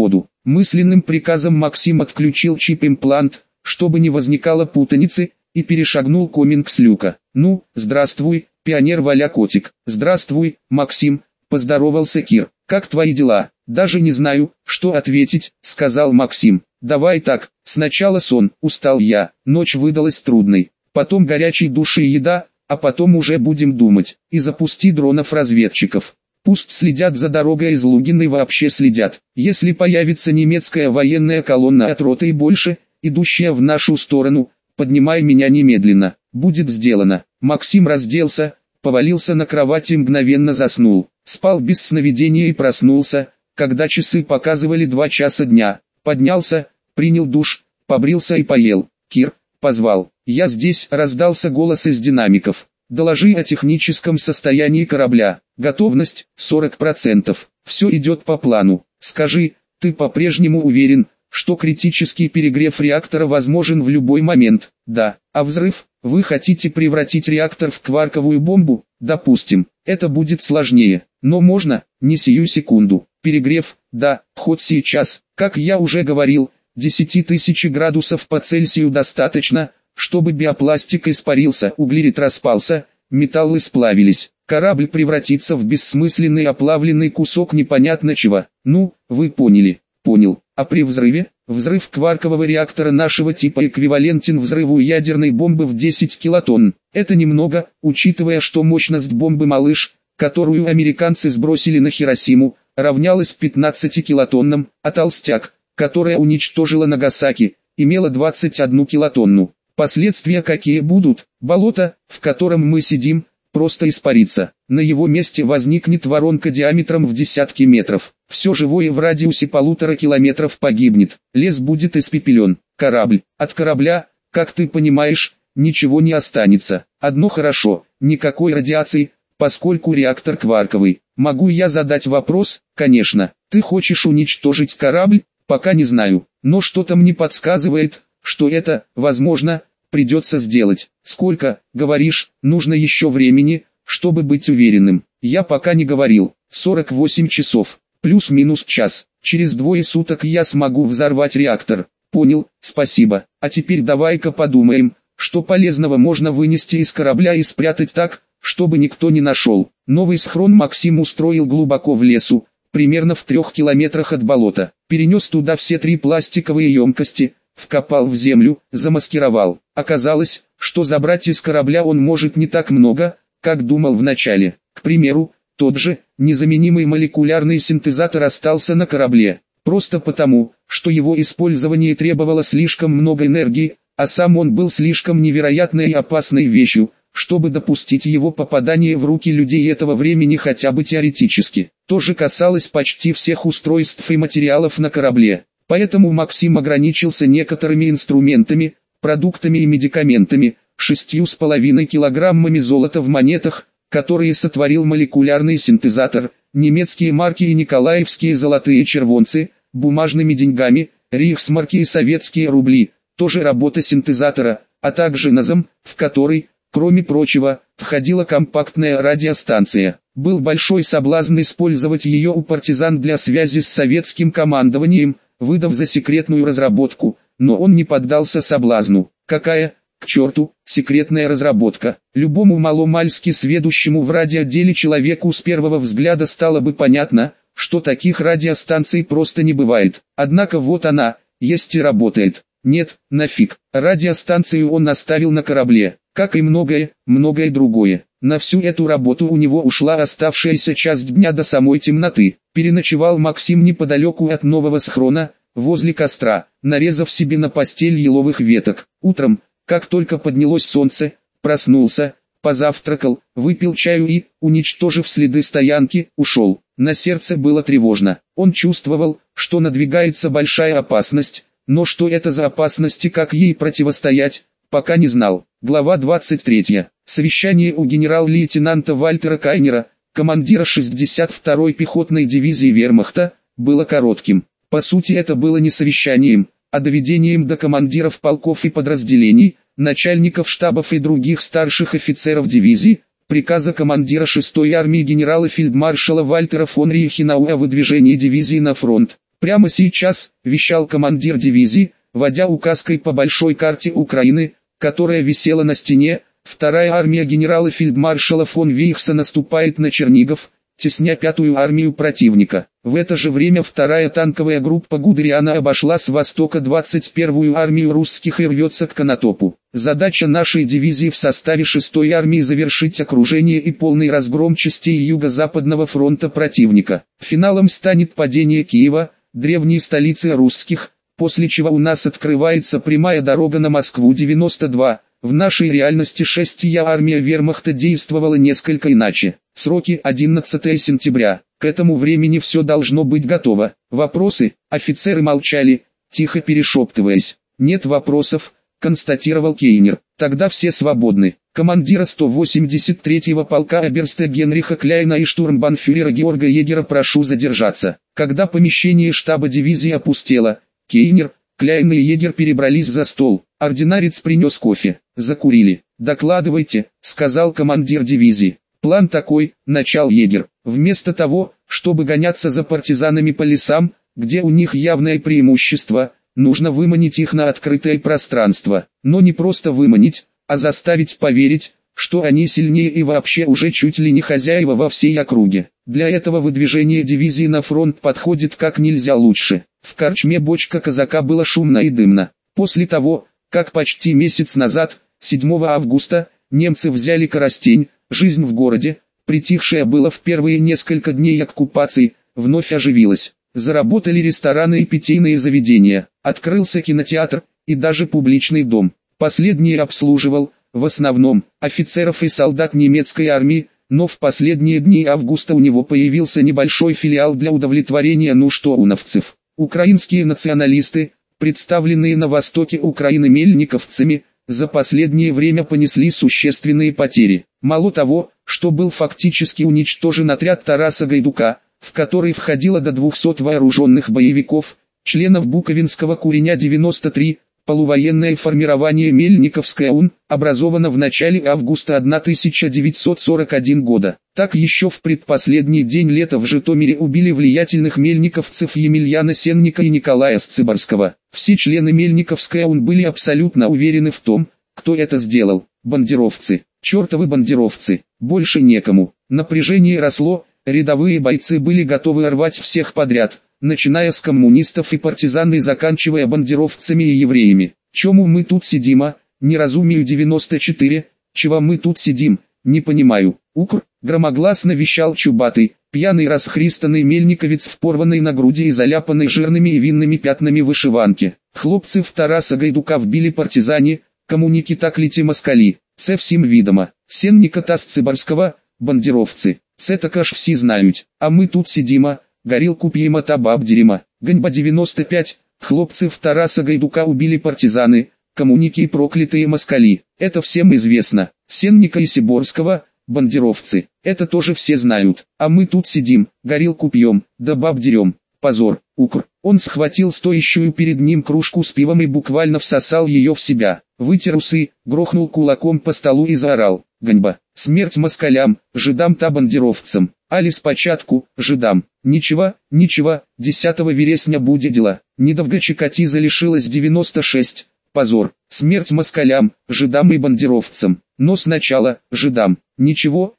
Мысленным приказом Максим отключил чип-имплант, чтобы не возникало путаницы, и перешагнул коминг с люка. «Ну, здравствуй, пионер Валя Котик». «Здравствуй, Максим», — поздоровался Кир. «Как твои дела?» «Даже не знаю, что ответить», — сказал Максим. «Давай так, сначала сон, устал я, ночь выдалась трудной, потом горячий душ и еда, а потом уже будем думать. И запусти дронов-разведчиков. Пусть следят за дорогой из Лугиной, вообще следят. Если появится немецкая военная колонна от роты и больше, идущая в нашу сторону, поднимай меня немедленно». «Будет сделано». Максим разделся, повалился на кровать и мгновенно заснул. Спал без сновидения и проснулся, когда часы показывали 2 часа дня. Поднялся, принял душ, побрился и поел. «Кир», позвал. «Я здесь», — раздался голос из динамиков. «Доложи о техническом состоянии корабля. Готовность 40%. Все идет по плану. Скажи, ты по-прежнему уверен, что критический перегрев реактора возможен в любой момент?» «Да». «А взрыв? Вы хотите превратить реактор в кварковую бомбу?» «Допустим. Это будет сложнее, но можно, не сию секунду. Перегрев, да, хоть сейчас. Как я уже говорил, 10 000 градусов по Цельсию достаточно, чтобы биопластик испарился, углерод распался, металлы сплавились. Корабль превратится в бессмысленный оплавленный кусок непонятно чего. Ну, вы поняли». «Понял. А при взрыве?» «Взрыв кваркового реактора нашего типа эквивалентен взрыву ядерной бомбы в 10 килотонн. Это немного, учитывая, что мощность бомбы «Малыш», которую американцы сбросили на Хиросиму, равнялась 15 килотоннам, а «Толстяк», которая уничтожила Нагасаки, имела 21 килотонну. Последствия какие будут? Болото, в котором мы сидим, просто испарится. На его месте возникнет воронка диаметром в десятки метров. Все живое в радиусе 1,5 километров погибнет. Лес будет испепелен. Корабль. От корабля, как ты понимаешь, ничего не останется. Одно хорошо, никакой радиации, поскольку реактор кварковый. Могу я задать вопрос? Конечно. Ты хочешь уничтожить корабль? Пока не знаю. Но что-то мне подсказывает, что это, возможно, придется сделать. Сколько, говоришь, нужно еще времени, чтобы быть уверенным? Я пока не говорил. 48 часов. Плюс-минус час. Через 2 суток я смогу взорвать реактор. Понял, спасибо. А теперь давай-ка подумаем, что полезного можно вынести из корабля и спрятать так, чтобы никто не нашел. Новый схрон Максим устроил глубоко в лесу, примерно в 3 километрах от болота. Перенес туда все 3 пластиковые емкости, вкопал в землю, замаскировал. Оказалось, что забрать из корабля он может не так много, как думал вначале. К примеру, тот же, незаменимый молекулярный синтезатор остался на корабле, просто потому, что его использование требовало слишком много энергии, а сам он был слишком невероятной и опасной вещью, чтобы допустить его попадание в руки людей этого времени хотя бы теоретически. То же касалось почти всех устройств и материалов на корабле. Поэтому Максим ограничился некоторыми инструментами, продуктами и медикаментами, 6,5 килограммами золота в монетах, которые сотворил молекулярный синтезатор, немецкие марки и николаевские золотые червонцы, бумажными деньгами, рейхсмарки и советские рубли, тоже работа синтезатора, а также НАЗом, в который, кроме прочего, входила компактная радиостанция. Был большой соблазн использовать ее у партизан для связи с советским командованием, выдав за секретную разработку, но он не поддался соблазну. Какая, к черту, секретная разработка? Любому маломальски сведущему в радиоделе человеку с первого взгляда стало бы понятно, что таких радиостанций просто не бывает. Однако вот она, есть и работает. Нет, нафиг. Радиостанцию он оставил на корабле, как и многое другое. На всю эту работу у него ушла оставшаяся часть дня до самой темноты. Переночевал Максим неподалеку от нового схрона, возле костра, нарезав себе на постель еловых веток. Утром, как только поднялось солнце, проснулся, позавтракал, выпил чаю и, уничтожив следы стоянки, ушел. На сердце было тревожно. Он чувствовал, что надвигается большая опасность, но что это за опасность и как ей противостоять, пока не знал. Глава 23. Совещание у генерал-лейтенанта Вальтера Кайнера, командира 62-й пехотной дивизии вермахта, было коротким. По сути это было не совещанием, а доведением до командиров полков и подразделений, начальников штабов и других старших офицеров дивизии, приказа командира 6-й армии генерала-фельдмаршала Вальтера фон Рейхенау о выдвижении дивизии на фронт. «Прямо сейчас», – вещал командир дивизии, водя указкой по большой карте Украины, которая висела на стене, вторая армия генерала-фельдмаршала фон Вейхса наступает на Чернигов, тесня пятую армию противника. В это же время вторая танковая группа Гудериана обошла с востока 21-ю армию русских и рвется к Конотопу. Задача нашей дивизии в составе 6-й армии завершить окружение и полный разгром частей Юго-Западного фронта противника. Финалом станет падение Киева, древней столицы русских, после чего у нас открывается прямая дорога на Москву-92. В нашей реальности 6-я армия вермахта действовала несколько иначе. Сроки 11 сентября. К этому времени все должно быть готово. Вопросы? Офицеры молчали, тихо перешептываясь. Нет вопросов, констатировал Кейнер. Тогда все свободны. Командира 183-го полка оберста Генриха Кляйна и штурмбанфюрера Георга Егера прошу задержаться. Когда помещение штаба дивизии опустело, Кейнер, Кляйн и Егер перебрались за стол. Ординарец принес кофе. Закурили. «Докладывайте», — сказал командир дивизии. «План такой», — начал Егер. «Вместо того, чтобы гоняться за партизанами по лесам, где у них явное преимущество, нужно выманить их на открытое пространство. Но не просто выманить, а заставить поверить, что они сильнее и вообще уже чуть ли не хозяева во всей округе. Для этого выдвижение дивизии на фронт подходит как нельзя лучше». В корчме «Бочка казака» было шумно и дымно. После того, как почти месяц назад, 7 августа, немцы взяли Коростень, жизнь в городе, притихшая была в первые несколько дней оккупации, вновь оживилась. Заработали рестораны и питейные заведения, открылся кинотеатр и даже публичный дом. Последний обслуживал, в основном, офицеров и солдат немецкой армии, но в последние дни августа у него появился небольшой филиал для удовлетворения нужд оуновцев. Украинские националисты, представленные на востоке Украины мельниковцами, за последнее время понесли существенные потери. Мало того, что был фактически уничтожен отряд Тараса Гайдука, в который входило до 200 вооруженных боевиков, членов Буковинского куреня 93, полувоенное формирование Мельниковская УН, образовано в начале августа 1941 года. Так еще в предпоследний день лета в Житомире убили влиятельных мельниковцев Емельяна Сенника и Николая Сцыбарского. Все члены Мельниковской УН были абсолютно уверены в том, кто это сделал. Бандеровцы. Чертовы бандеровцы. Больше некому. Напряжение росло, рядовые бойцы были готовы рвать всех подряд, начиная с коммунистов и партизан и заканчивая бандеровцами и евреями. Чему мы тут сидим, а? Неразумию 94, чего мы тут сидим, не понимаю. Укр, громогласно вещал чубатый, пьяный расхристанный мельниковец в порванной на груди и заляпанной жирными и винными пятнами вышиванке. Хлопцев Тараса Гайдука вбили партизане, коммуніки так літі москалі. Це всім відомо. Сенніка та Сцибарського, бандеровцы. Це також всі знають. А ми тут сидимо, горілку п'ємо та бабдіримо. Ганьба 95, хлопцев Тараса Гайдука убили партизаны, коммуники и проклятые москали. Это всем известно. Сенника и Сиборского, бандеровцы. Это тоже все знают. А мы тут сидим, горілку пьем, да баб дерем. Позор, укр. Он схватил стоящую перед ним кружку с пивом и буквально всосал ее в себя. Вытер усы, грохнул кулаком по столу и заорал. Ганьба, смерть москалям, жидам та бандеровцам. Али спочатку, жидам. Ничего, 10 вересня будет дела. Недовго Чикатиза лишилась 96. Позор, смерть москалям, жидам и бандеровцам. Но сначала, жидам. Ничего,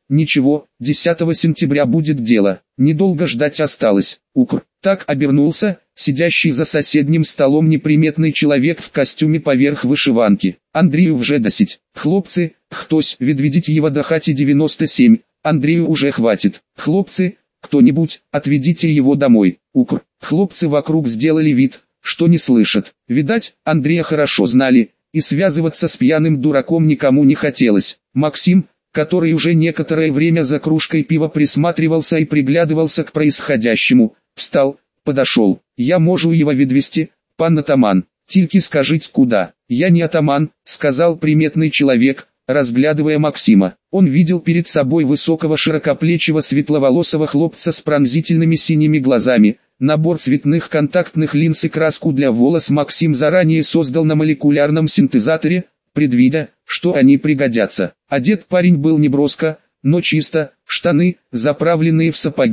10 сентября будет дело. Недолго ждать осталось. Укр. Так обернулся, сидящий за соседним столом неприметный человек в костюме поверх вышиванки. Андрію вже 10. Хлопцы, хтось, відведіть его до хати 97. Андрею уже хватит. Хлопцы, кто-нибудь, отведите его домой. Укр. Хлопцы вокруг сделали вид, что не слышат. Видать, Андрея хорошо знали, и связываться с пьяным дураком никому не хотелось. Максим, который уже некоторое время за кружкой пива присматривался и приглядывался к происходящему, встал, подошел. «Я можу его відвести, пан атаман, тільки скажите куда». «Я не атаман», сказал приметный человек, разглядывая Максима. Он видел перед собой высокого широкоплечего светловолосого хлопца с пронзительными синими глазами. Набор цветных контактных линз и краску для волос Максим заранее создал на молекулярном синтезаторе, предвидя, что они пригодятся. Одет парень был неброско, но чисто, штаны, заправленные в сапоги,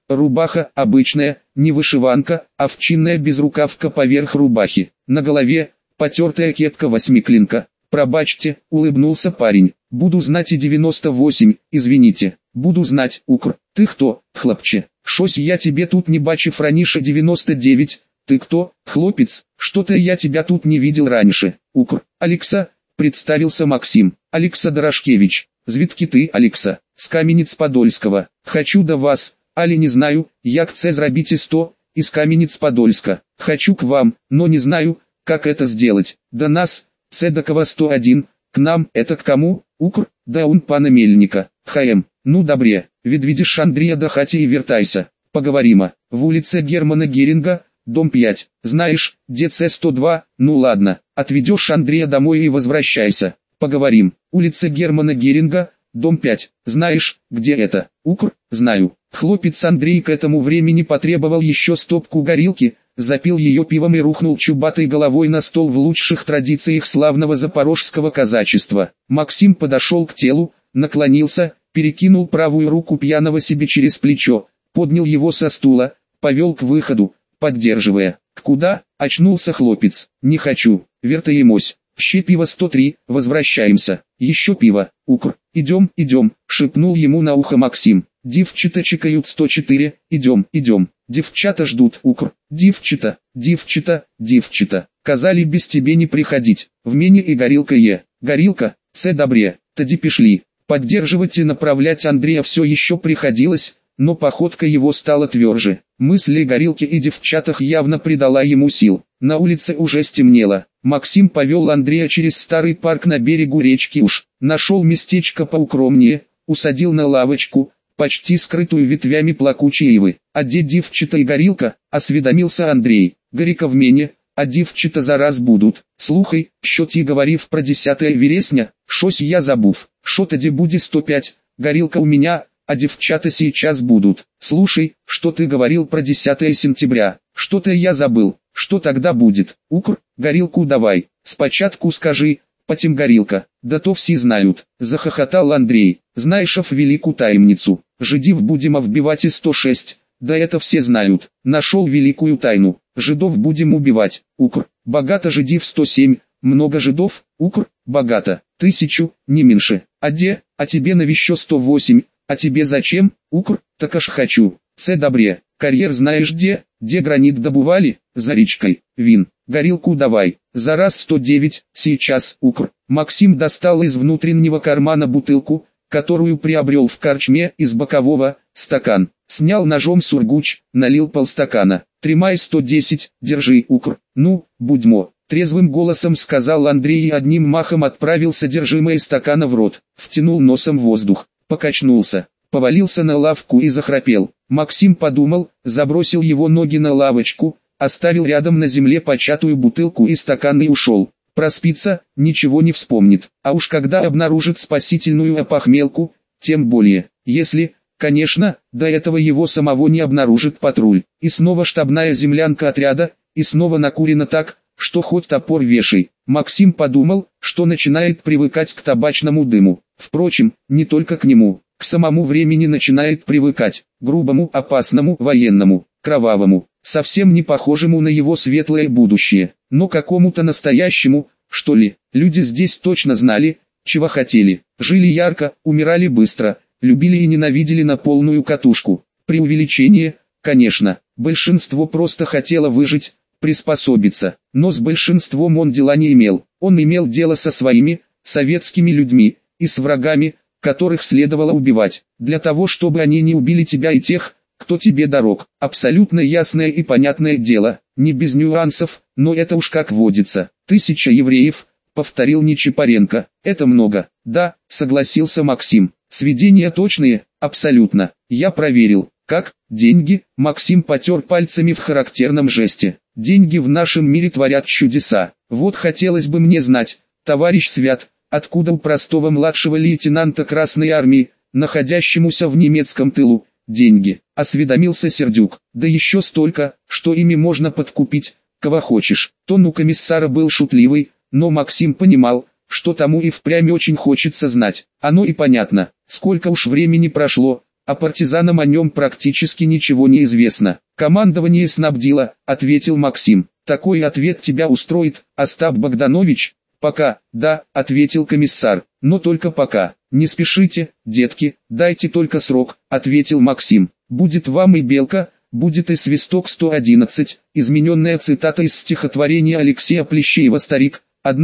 Рубаха обычная, не вышиванка, а овчинная безрукавка поверх рубахи. На голове потертая кепка восьмиклинка. «Пробачьте», — улыбнулся парень. «Буду знать и 98, извините. Буду знать, укр. Ты кто, хлопче? Шось я тебе тут не бачив раніше 99. Ты кто, хлопец? Что-то я тебя тут не видел раньше. Укр. Алекса», — представился Максим. «Алекса Дорошкевич. Звідки ты, Алекса?» «С Каменец-Подольского. Хочу до вас, али не знаю, як це зробите 100, из Каменец-Подольска. Хочу к вам, но не знаю, как это сделать. До нас, це до кого 101, к нам, это к кому, укр, да он пана Мельника, ХМ, ну добре, відвідиш Андрея до хати и вертайся, поговоримо, в улице Германа Геринга, дом 5, знаешь, где С102, ну ладно, отведешь Андрея домой и возвращайся, поговорим, улица Германа Геринга, дом 5, знаешь, где это, укр, знаю. Хлопец Андрей к этому времени потребовал еще стопку горилки, запил ее пивом и рухнул чубатой головой на стол в лучших традициях славного запорожского казачества. Максим подошел к телу, наклонился, перекинул правую руку пьяного себе через плечо, поднял его со стула, повел к выходу, поддерживая. «Куда?» — очнулся хлопец. «Не хочу, вертаемось. Ще пиво 103, возвращаемся. Еще пиво, укр. Идем, идем», — шепнул ему на ухо Максим. «Дівчата чекают 104, идем, идем. Девчата ждут, укр. Дівчата, дівчата, дівчата. Казали без тебе не приходить. В мене и горилка е. Горилка, це добре. Тоді пішли». Поддерживать и направлять Андрея все еще приходилось, но походка его стала тверже. Мысль о горилке и девчатах явно придала ему сил. На улице уже стемнело. Максим повел Андрея через старый парк на берегу речки Уж. Нашел местечко поукромнее, усадил на лавочку, почти скрытую ветвями плакучей ивы. «А де дівчата и горилка?» — осведомился Андрей. «Горіка в мене, а дівчата зараз будут. Слухай, що ти говорив про 10 вересня, шось я забув. Шо тоді буде 105, горилка у меня, а девчата сейчас будут. Слушай, что ты говорил про 10 сентября, что-то я забыл, что тогда будет, укр, горилку давай, спочатку скажи, потім горилка, да то все знают», — захохотал Андрей. «Знаешь великую таемницу, жидів будем вбивать и 106, да это все знают, нашел великую тайну, жидов будем убивать, укр, богато жидив 107, много жидов, укр, богато, 1000, не меньше, а де, а тебе навіщо 108, а тебе зачем, укр, так аж хочу, це добре, карьер знаешь где гранит добывали, за речкой, вин, горилку давай, зараз 109, сейчас, укр». Максим достал из внутреннего кармана бутылку, которую приобрел в корчме, из бокового, стакан, снял ножом сургуч, налил полстакана. «Тримай 110, держи, укр, ну, будьмо», — трезвым голосом сказал Андрей и одним махом отправил содержимое стакана в рот, втянул носом воздух, покачнулся, повалился на лавку и захрапел. Максим подумал, забросил его ноги на лавочку, оставил рядом на земле початую бутылку и стакан и ушел. Проспится, ничего не вспомнит, а уж когда обнаружит спасительную опохмелку, тем более, если, конечно, до этого его самого не обнаружит патруль. И снова штабная землянка отряда, и снова накурено так, что хоть топор вешай. Максим подумал, что начинает привыкать к табачному дыму. Впрочем, не только к нему, к самому времени начинает привыкать, грубому, опасному, военному, кровавому, совсем не похожему на его светлое будущее, но какому-то настоящему, что ли. Люди здесь точно знали, чего хотели, жили ярко, умирали быстро, любили и ненавидели на полную катушку. Преувеличение, конечно, большинство просто хотело выжить, приспособиться, но с большинством он дела не имел. Он имел дело со своими, советскими людьми, и с врагами, которых следовало убивать, для того чтобы они не убили тебя и тех, кто тебе дорог. Абсолютно ясное и понятное дело, не без нюансов, но это уж как водится. 1000 евреев, повторил Нечипаренко, это много. Да, согласился Максим, сведения точные, абсолютно, я проверил. Как, деньги? Максим потер пальцами в характерном жесте. Деньги в нашем мире творят чудеса. Вот хотелось бы мне знать, товарищ Свят, откуда у простого младшего лейтенанта Красной Армии, находящемуся в немецком тылу, деньги, осведомился Сердюк. Да еще столько, что ими можно подкупить, кого хочешь. Тон у комиссара был шутливый, но Максим понимал, что тому и впрямь очень хочется знать. Оно и понятно, сколько уж времени прошло, а партизанам о нем практически ничего не известно. Командование снабдило, ответил Максим. Такой ответ тебя устроит, Остап Богданович? Пока, да, ответил комиссар, но только пока. Не спешите, детки, дайте только срок, ответил Максим. Будет вам и белка, будет и свисток 111, измененная цитата из стихотворения Алексея Плещеева «Старик»,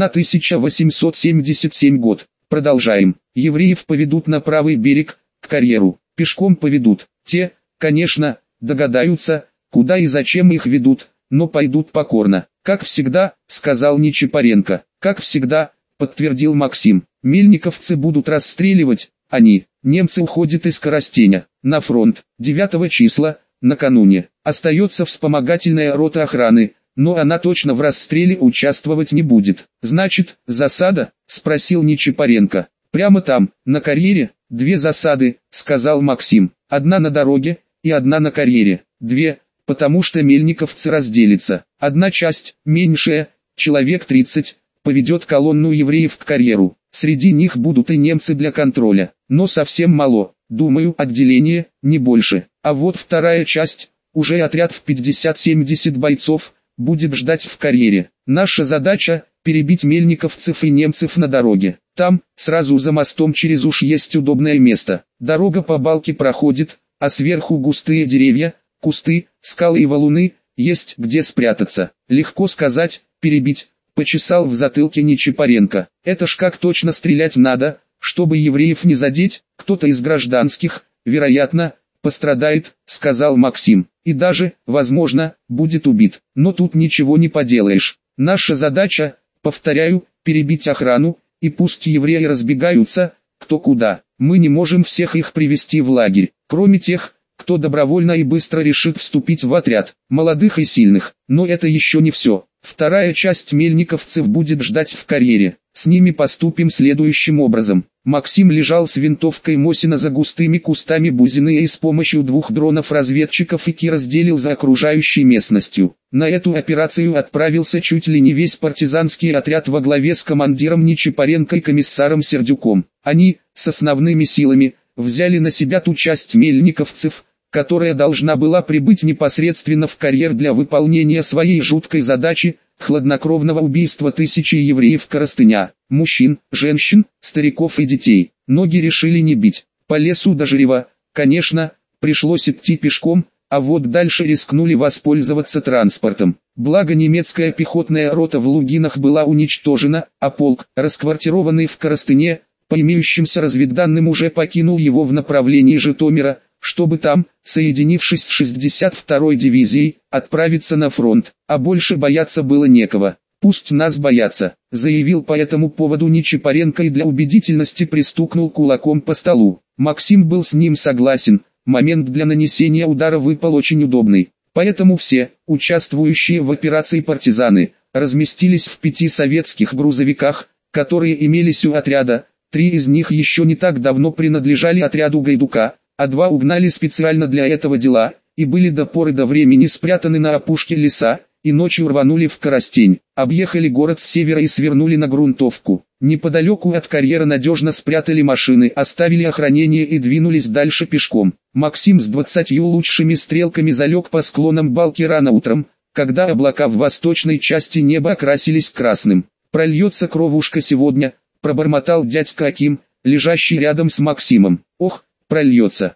1877 год. Продолжаем. Евреев поведут на правый берег, к карьеру. Пешком поведут. Те, конечно, догадаются, куда и зачем их ведут, но пойдут покорно. Как всегда, сказал Нечипаренко. Как всегда, подтвердил Максим. Мельниковцы будут расстреливать, они. Немцы уходят из Коростеня, на фронт. 9 числа, накануне. Остается вспомогательная рота охраны, но она точно в расстреле участвовать не будет. Значит, засада? Спросил Нечипаренко. Прямо там, на карьере, 2 засады, сказал Максим. Одна на дороге, и одна на карьере. 2, потому что мельниковцы разделятся. Одна часть, меньшая, человек 30, поведет колонну евреев к карьеру. Среди них будут и немцы для контроля, но совсем мало, думаю, отделение, не больше. А вот вторая часть, уже отряд в 50-70 бойцов, будет ждать в карьере. Наша задача – перебить мельниковцев и немцев на дороге. Там, сразу за мостом через Уж есть удобное место. Дорога по балке проходит, а сверху густые деревья, кусты, скалы и валуны, есть где спрятаться. Легко сказать, перебить, почесал в затылке Нечипаренко. Это ж как точно стрелять надо, чтобы евреев не задеть, кто-то из гражданских, вероятно, пострадает, сказал Максим. И даже, возможно, будет убит. Но тут ничего не поделаешь. Наша задача, повторяю, перебить охрану, и пусть евреи разбегаются, кто куда. Мы не можем всех их привести в лагерь, кроме тех, кто добровольно и быстро решит вступить в отряд, молодых и сильных. Но это еще не все. Вторая часть мельниковцев будет ждать в карьере. С ними поступим следующим образом. Максим лежал с винтовкой Мосина за густыми кустами бузины и с помощью 2 дронов-разведчиков ИКИ разделил за окружающей местностью. На эту операцию отправился чуть ли не весь партизанский отряд во главе с командиром Нечипаренко и комиссаром Сердюком. Они, с основными силами, взяли на себя ту часть мельниковцев, которая должна была прибыть непосредственно в карьер для выполнения своей жуткой задачи – хладнокровного убийства тысячи евреев Коростыня, мужчин, женщин, стариков и детей. Ноги решили не бить. По лесу до Жирева, конечно, пришлось идти пешком, а вот дальше рискнули воспользоваться транспортом. Благо немецкая пехотная рота в Лугинах была уничтожена, а полк, расквартированный в Коростыне, по имеющимся разведданным уже покинул его в направлении Житомира, чтобы там, соединившись с 62-й дивизией, отправиться на фронт, а больше бояться было некого. «Пусть нас боятся», — заявил по этому поводу Нечипаренко и для убедительности пристукнул кулаком по столу. Максим был с ним согласен, момент для нанесения удара выпал очень удобный. Поэтому все, участвующие в операции партизаны, разместились в 5 советских грузовиках, которые имелись у отряда. 3 из них еще не так давно принадлежали отряду Гайдука, а 2 угнали специально для этого дела, и были до поры до времени спрятаны на опушке леса, и ночью рванули в Коростень, объехали город с севера и свернули на грунтовку. Неподалеку от карьера надежно спрятали машины, оставили охранение и двинулись дальше пешком. Максим с 20 лучшими стрелками залег по склонам балки рано утром, когда облака в восточной части неба окрасились красным. «Прольется кровушка сегодня», — пробормотал дядька Аким, лежащий рядом с Максимом. «Ох, прольется».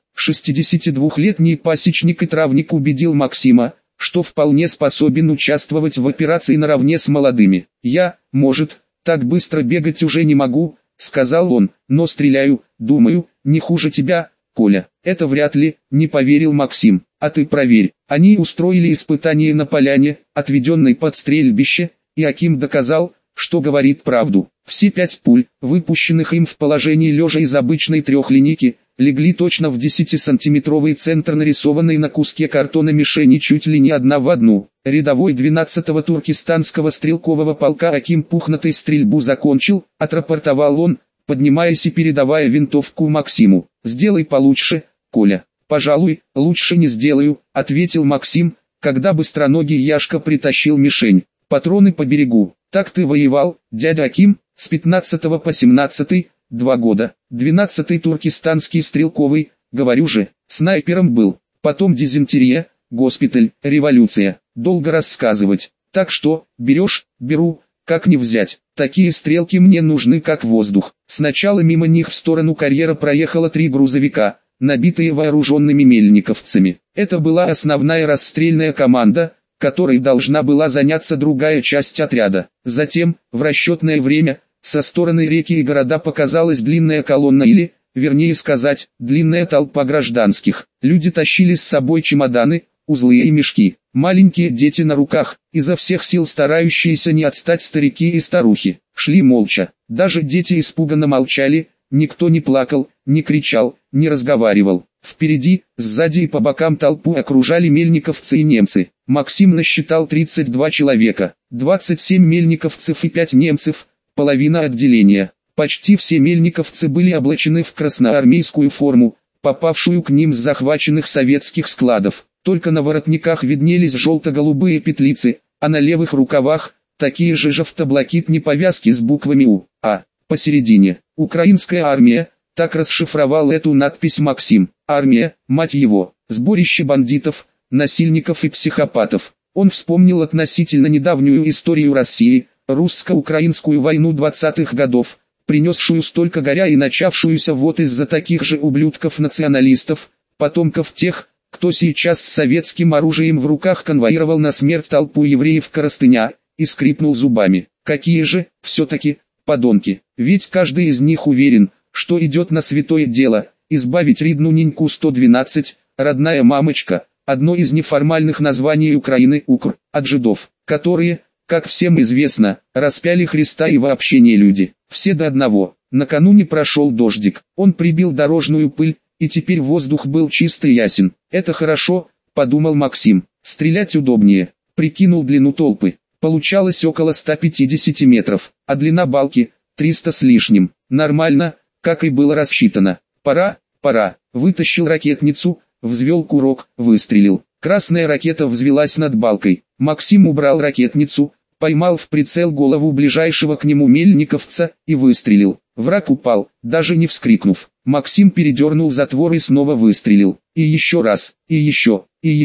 62-летний пасечник и травник убедил Максима, что вполне способен участвовать в операции наравне с молодыми. «Я, может, так быстро бегать уже не могу», — сказал он, — «но стреляю, думаю, не хуже тебя, Коля». «Это вряд ли», — не поверил Максим. «А ты проверь». Они устроили испытание на поляне, отведенной под стрельбище, и Аким доказал, что говорит правду. Все 5 пуль, выпущенных им в положении лежа из обычной трехлинейки, легли точно в 10-сантиметровый центр нарисованной на куске картона мишени чуть ли не одна в одну. Рядовой 12-го туркестанского стрелкового полка Аким Пухнатый стрельбу закончил, отрапортовал он, поднимаясь и передавая винтовку Максиму. «Сделай получше, Коля». «Пожалуй, лучше не сделаю», — ответил Максим, когда быстроногий Яшка притащил мишень. «Патроны по берегу». «Так ты воевал, дядя Аким, с 15 по 17, 2 года, 12-й туркестанский стрелковый, говорю же». снайпером был, потом дизентерия, госпиталь, революция. Долго рассказывать. Так что, берешь, беру, как не взять. Такие стрелки мне нужны как воздух. Сначала мимо них в сторону карьера проехало 3 грузовика, набитые вооруженными мельниковцами. Это была основная расстрельная команда, которой должна была заняться другая часть отряда. Затем, в расчетное время, со стороны реки и города показалась длинная колонна или, вернее сказать, длинная толпа гражданских. Люди тащили с собой чемоданы, узлы и мешки. Маленькие дети на руках, изо всех сил старающиеся не отстать старики и старухи, шли молча. Даже дети испуганно молчали, никто не плакал, не кричал, не разговаривал. Впереди, сзади и по бокам толпу окружали мельниковцы и немцы. Максим насчитал 32 человека, 27 мельниковцев и 5 немцев, половина отделения. Почти все мельниковцы были облачены в красноармейскую форму, попавшую к ним с захваченных советских складов. Только на воротниках виднелись желто-голубые петлицы, а на левых рукавах такие же жовто-блакитные повязки с буквами УА. Посередине «Украинская армия», так расшифровал эту надпись Максим. Армия, мать его, сборище бандитов, насильников и психопатов. Он вспомнил относительно недавнюю историю России, русско-украинскую войну 20-х годов, принесшую столько горя и начавшуюся вот из-за таких же ублюдков-националистов, потомков тех, кто сейчас с советским оружием в руках конвоировал на смерть толпу евреев Коростыня, и скрипнул зубами. Какие же, все-таки, подонки, ведь каждый из них уверен, что идет на святое дело, избавить Ридну Ниньку 112, родная мамочка, одно из неформальных названий Украины УКР, от жидов, которые, как всем известно, распяли Христа и вообще не люди, все до одного. Накануне прошел дождик, он прибил дорожную пыль, и теперь воздух был чистый и ясен. Это хорошо, подумал Максим, стрелять удобнее, прикинул длину толпы, получалось около 150 метров, а длина балки, 300 с лишним, нормально, как и было рассчитано. Пора, вытащил ракетницу, взвел курок, выстрелил. Красная ракета взвелась над балкой, Максим убрал ракетницу, поймал в прицел голову ближайшего к нему мельниковца и выстрелил. Враг упал, даже не вскрикнув. Максим передернул затвор и снова выстрелил. И еще раз, и еще.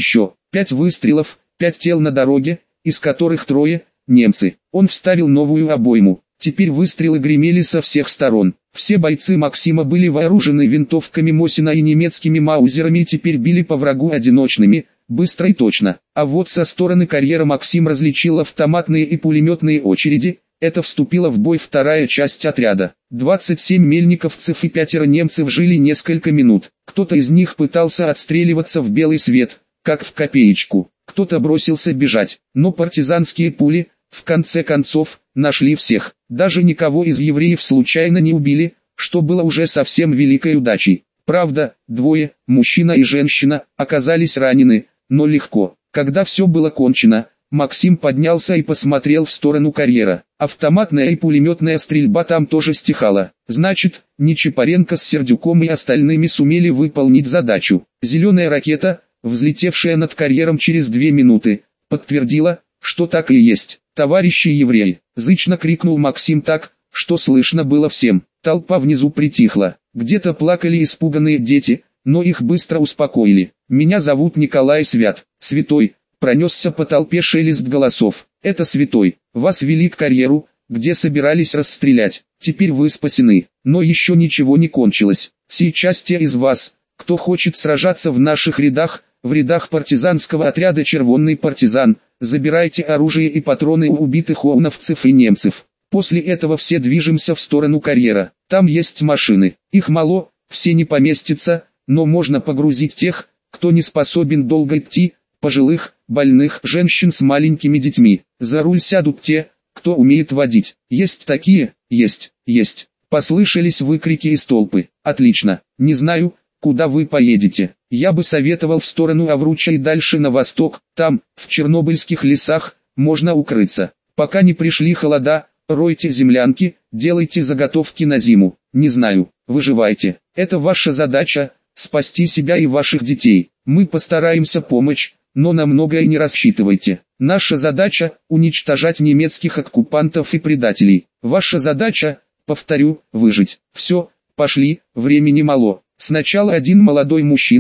5 выстрелов, 5 тел на дороге, из которых 3 – немцы. Он вставил новую обойму. Теперь выстрелы гремели со всех сторон. Все бойцы Максима были вооружены винтовками Мосина и немецкими маузерами и теперь били по врагу одиночными, быстро и точно. А вот со стороны карьера Максим различил автоматные и пулеметные очереди. Это вступила в бой вторая часть отряда. 27 мельниковцев и 5 немцев жили несколько минут. Кто-то из них пытался отстреливаться в белый свет, как в копеечку. Кто-то бросился бежать, но партизанские пули, в конце концов, нашли всех. Даже никого из евреев случайно не убили, что было уже совсем великой удачей. Правда, 2, мужчина и женщина, оказались ранены, но легко. Когда все было кончено, Максим поднялся и посмотрел в сторону карьера. Автоматная и пулеметная стрельба там тоже стихала. Значит, Нечипаренко с Сердюком и остальными сумели выполнить задачу. Зеленая ракета, взлетевшая над карьером через 2 минуты, подтвердила, что так и есть. «Товарищи евреи!» – зычно крикнул Максим так, что слышно было всем. Толпа внизу притихла. Где-то плакали испуганные дети, но их быстро успокоили. «Меня зовут Николай Свят, святой», – пронесся по толпе шелест голосов. «Это святой, вас вели к карьеру, где собирались расстрелять. Теперь вы спасены, но еще ничего не кончилось. Сейчас те из вас, кто хочет сражаться в наших рядах, в рядах партизанского отряда «Червонный партизан», забирайте оружие и патроны у убитых ОУНовцев и немцев. После этого все движемся в сторону карьера. Там есть машины, их мало, все не поместятся, но можно погрузить тех, кто не способен долго идти, пожилых, больных, женщин с маленькими детьми. За руль сядут те, кто умеет водить. Есть такие? Есть. Послышались выкрики из толпы. Отлично. Не знаю, куда вы поедете. Я бы советовал в сторону Авруча и дальше на восток. Там, в чернобыльских лесах, можно укрыться. Пока не пришли холода, ройте землянки, делайте заготовки на зиму. Не знаю, выживайте. Это ваша задача, спасти себя и ваших детей. Мы постараемся помочь, но на многое не рассчитывайте. Наша задача – уничтожать немецких оккупантов и предателей. Ваша задача, повторю, выжить. Все, пошли, времени мало. Сначала один молодой мужчина,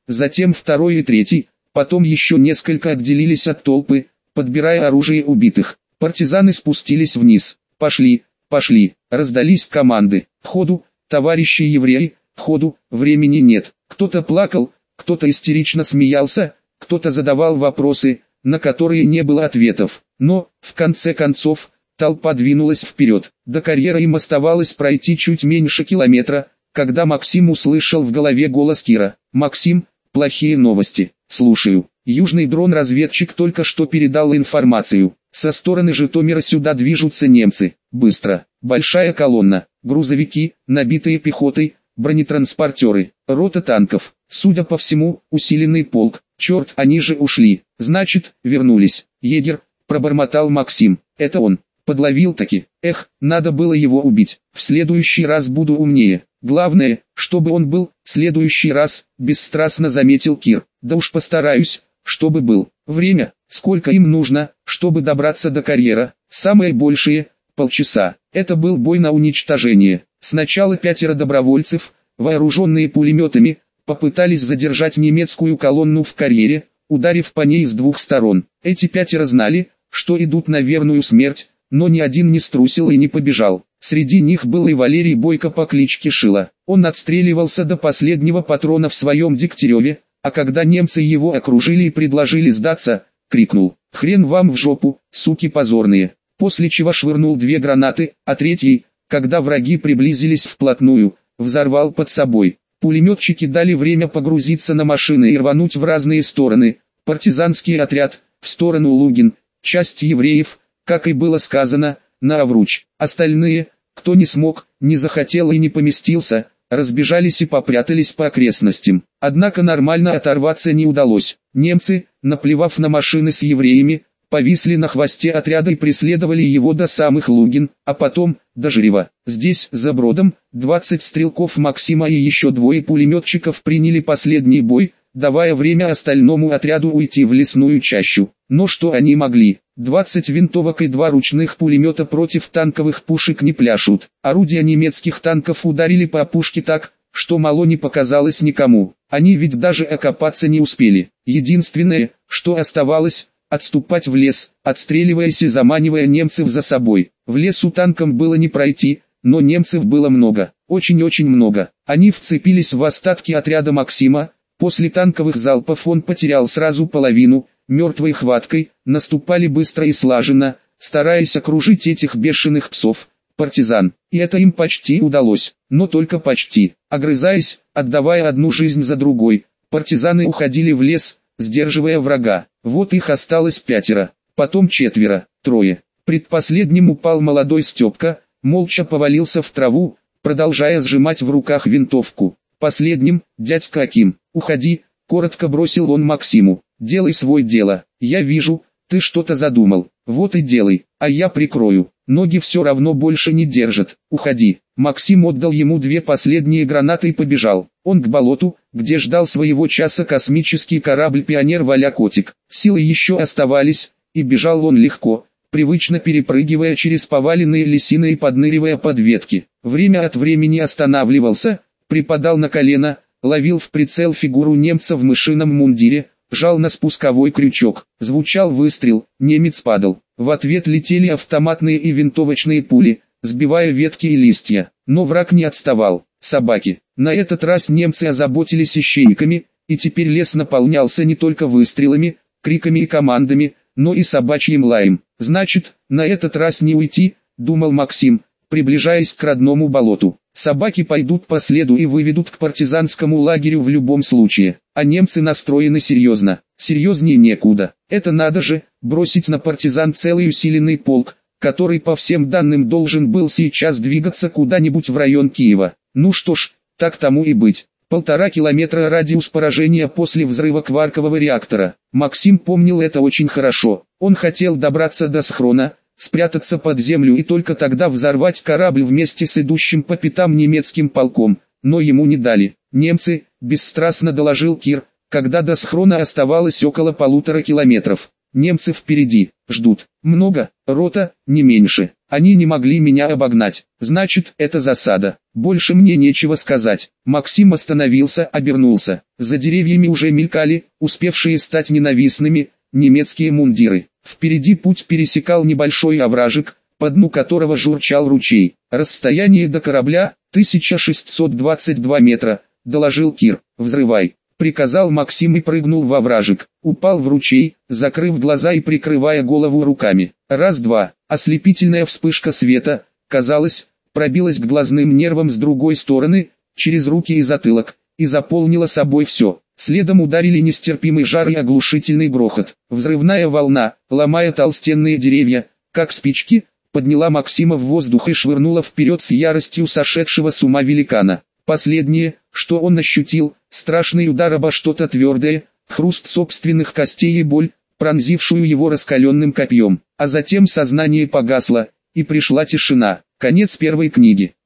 затем второй и третий, потом еще несколько отделились от толпы, подбирая оружие убитых. Партизаны спустились вниз. «Пошли, пошли!» Раздались команды. «В ходу, товарищи евреи, в ходу, времени нет!» Кто-то плакал, кто-то истерично смеялся, кто-то задавал вопросы, на которые не было ответов. Но, в конце концов, толпа двинулась вперед. До карьера им оставалось пройти чуть меньше километра, когда Максим услышал в голове голос Кира. «Максим, плохие новости. Слушаю. Южный дрон-разведчик только что передал информацию. Со стороны Житомира сюда движутся немцы. Быстро. Большая колонна. Грузовики, набитые пехотой, бронетранспортеры, рота танков. Судя по всему, усиленный полк. Черт, они же ушли. Значит, вернулись. Егер», пробормотал Максим. «Это он. Подловил-таки. Эх, надо было его убить. В следующий раз буду умнее. Главное, чтобы он был, в следующий раз», бесстрастно заметил Кир. «Да уж постараюсь, чтобы был. Время, сколько им нужно, чтобы добраться до карьера? Самое большее, полчаса». Это был бой на уничтожение. Сначала 5 добровольцев, вооруженные пулеметами, попытались задержать немецкую колонну в карьере, ударив по ней с 2 сторон. Эти 5 знали, что идут на верную смерть, но ни один не струсил и не побежал. Среди них был и Валерий Бойко по кличке Шила. Он отстреливался до последнего патрона в своем Дегтяреве, а когда немцы его окружили и предложили сдаться, крикнул: «Хрен вам в жопу, суки позорные!» После чего швырнул 2 гранаты, а третий, когда враги приблизились вплотную, взорвал под собой. Пулеметчики дали время погрузиться на машины и рвануть в разные стороны. Партизанский отряд, в сторону Лугин, часть евреев, как и было сказано, на Авруч. Остальные, кто не смог, не захотел и не поместился, разбежались и попрятались по окрестностям. Однако нормально оторваться не удалось. Немцы, наплевав на машины с евреями, повисли на хвосте отряда и преследовали его до самых Лугин, а потом, до Жирева. Здесь, за Бродом, 20 стрелков Максима и еще 2 пулеметчиков приняли последний бой, давая время остальному отряду уйти в лесную чащу. Но что они могли? 20 винтовок и 2 ручных пулемета против танковых пушек не пляшут. Орудия немецких танков ударили по опушке так, что мало не показалось никому. Они ведь даже окопаться не успели. Единственное, что оставалось, отступать в лес, отстреливаясь и заманивая немцев за собой. В лесу танкам было не пройти, но немцев было много, очень-очень много. Они вцепились в остатки отряда Максима. После танковых залпов он потерял сразу половину. Мертвой хваткой, наступали быстро и слаженно, стараясь окружить этих бешеных псов, партизан. И это им почти удалось, но только почти. Огрызаясь, отдавая одну жизнь за другой, партизаны уходили в лес, сдерживая врага. Вот их осталось 5, потом 4, 3. Предпоследним упал молодой Степка, молча повалился в траву, продолжая сжимать в руках винтовку. Последним, дядька Аким. «Уходи», коротко бросил он Максиму. «Делай свое дело. Я вижу, ты что-то задумал. Вот и делай, а я прикрою. Ноги все равно больше не держат. Уходи». Максим отдал ему 2 последние гранаты и побежал. Он к болоту, где ждал своего часа космический корабль «Пионер» Валя-Котик. Силы еще оставались, и бежал он легко, привычно перепрыгивая через поваленные лесины и подныривая под ветки. Время от времени останавливался, припадал на колено, ловил в прицел фигуру немца в мышином мундире, жал на спусковой крючок. Звучал выстрел, немец падал. В ответ летели автоматные и винтовочные пули, сбивая ветки и листья. Но враг не отставал. Собаки. На этот раз немцы озаботились ищейками, и теперь лес наполнялся не только выстрелами, криками и командами, но и собачьим лаем. «Значит, на этот раз не уйти», — думал Максим, приближаясь к родному болоту. «Собаки пойдут по следу и выведут к партизанскому лагерю в любом случае, а немцы настроены серьезно, серьезнее некуда. Это надо же, бросить на партизан целый усиленный полк, который по всем данным должен был сейчас двигаться куда-нибудь в район Киева. Ну что ж, так тому и быть». 1,5 километра радиус поражения после взрыва кваркового реактора. Максим помнил это очень хорошо. Он хотел добраться до схрона, спрятаться под землю и только тогда взорвать корабль вместе с идущим по пятам немецким полком, но ему не дали. «Немцы», — бесстрастно доложил Кир, когда до схрона оставалось около 1,5 километров. «Немцы впереди, ждут». Много, рота, не меньше. Они не могли меня обогнать. Значит, это засада. Больше мне нечего сказать. Максим остановился, обернулся. За деревьями уже мелькали, успевшие стать ненавистными, немецкие мундиры. Впереди путь пересекал небольшой овражек, по дну которого журчал ручей. Расстояние до корабля — 1622 метра, доложил Кир. «Взрывай», — приказал Максим и прыгнул в овражек. Упал в ручей, закрыв глаза и прикрывая голову руками. Раз-два, ослепительная вспышка света, казалось, пробилась к глазным нервам с другой стороны, через руки и затылок, и заполнила собой все. Следом ударили нестерпимый жар и оглушительный грохот. Взрывная волна, ломая толстенные деревья, как спички, подняла Максима в воздух и швырнула вперед с яростью сошедшего с ума великана. Последнее, что он ощутил, страшный удар обо что-то твердое, хруст собственных костей и боль, пронзившую его раскаленным копьем. А затем сознание погасло, и пришла тишина. Конец первой книги.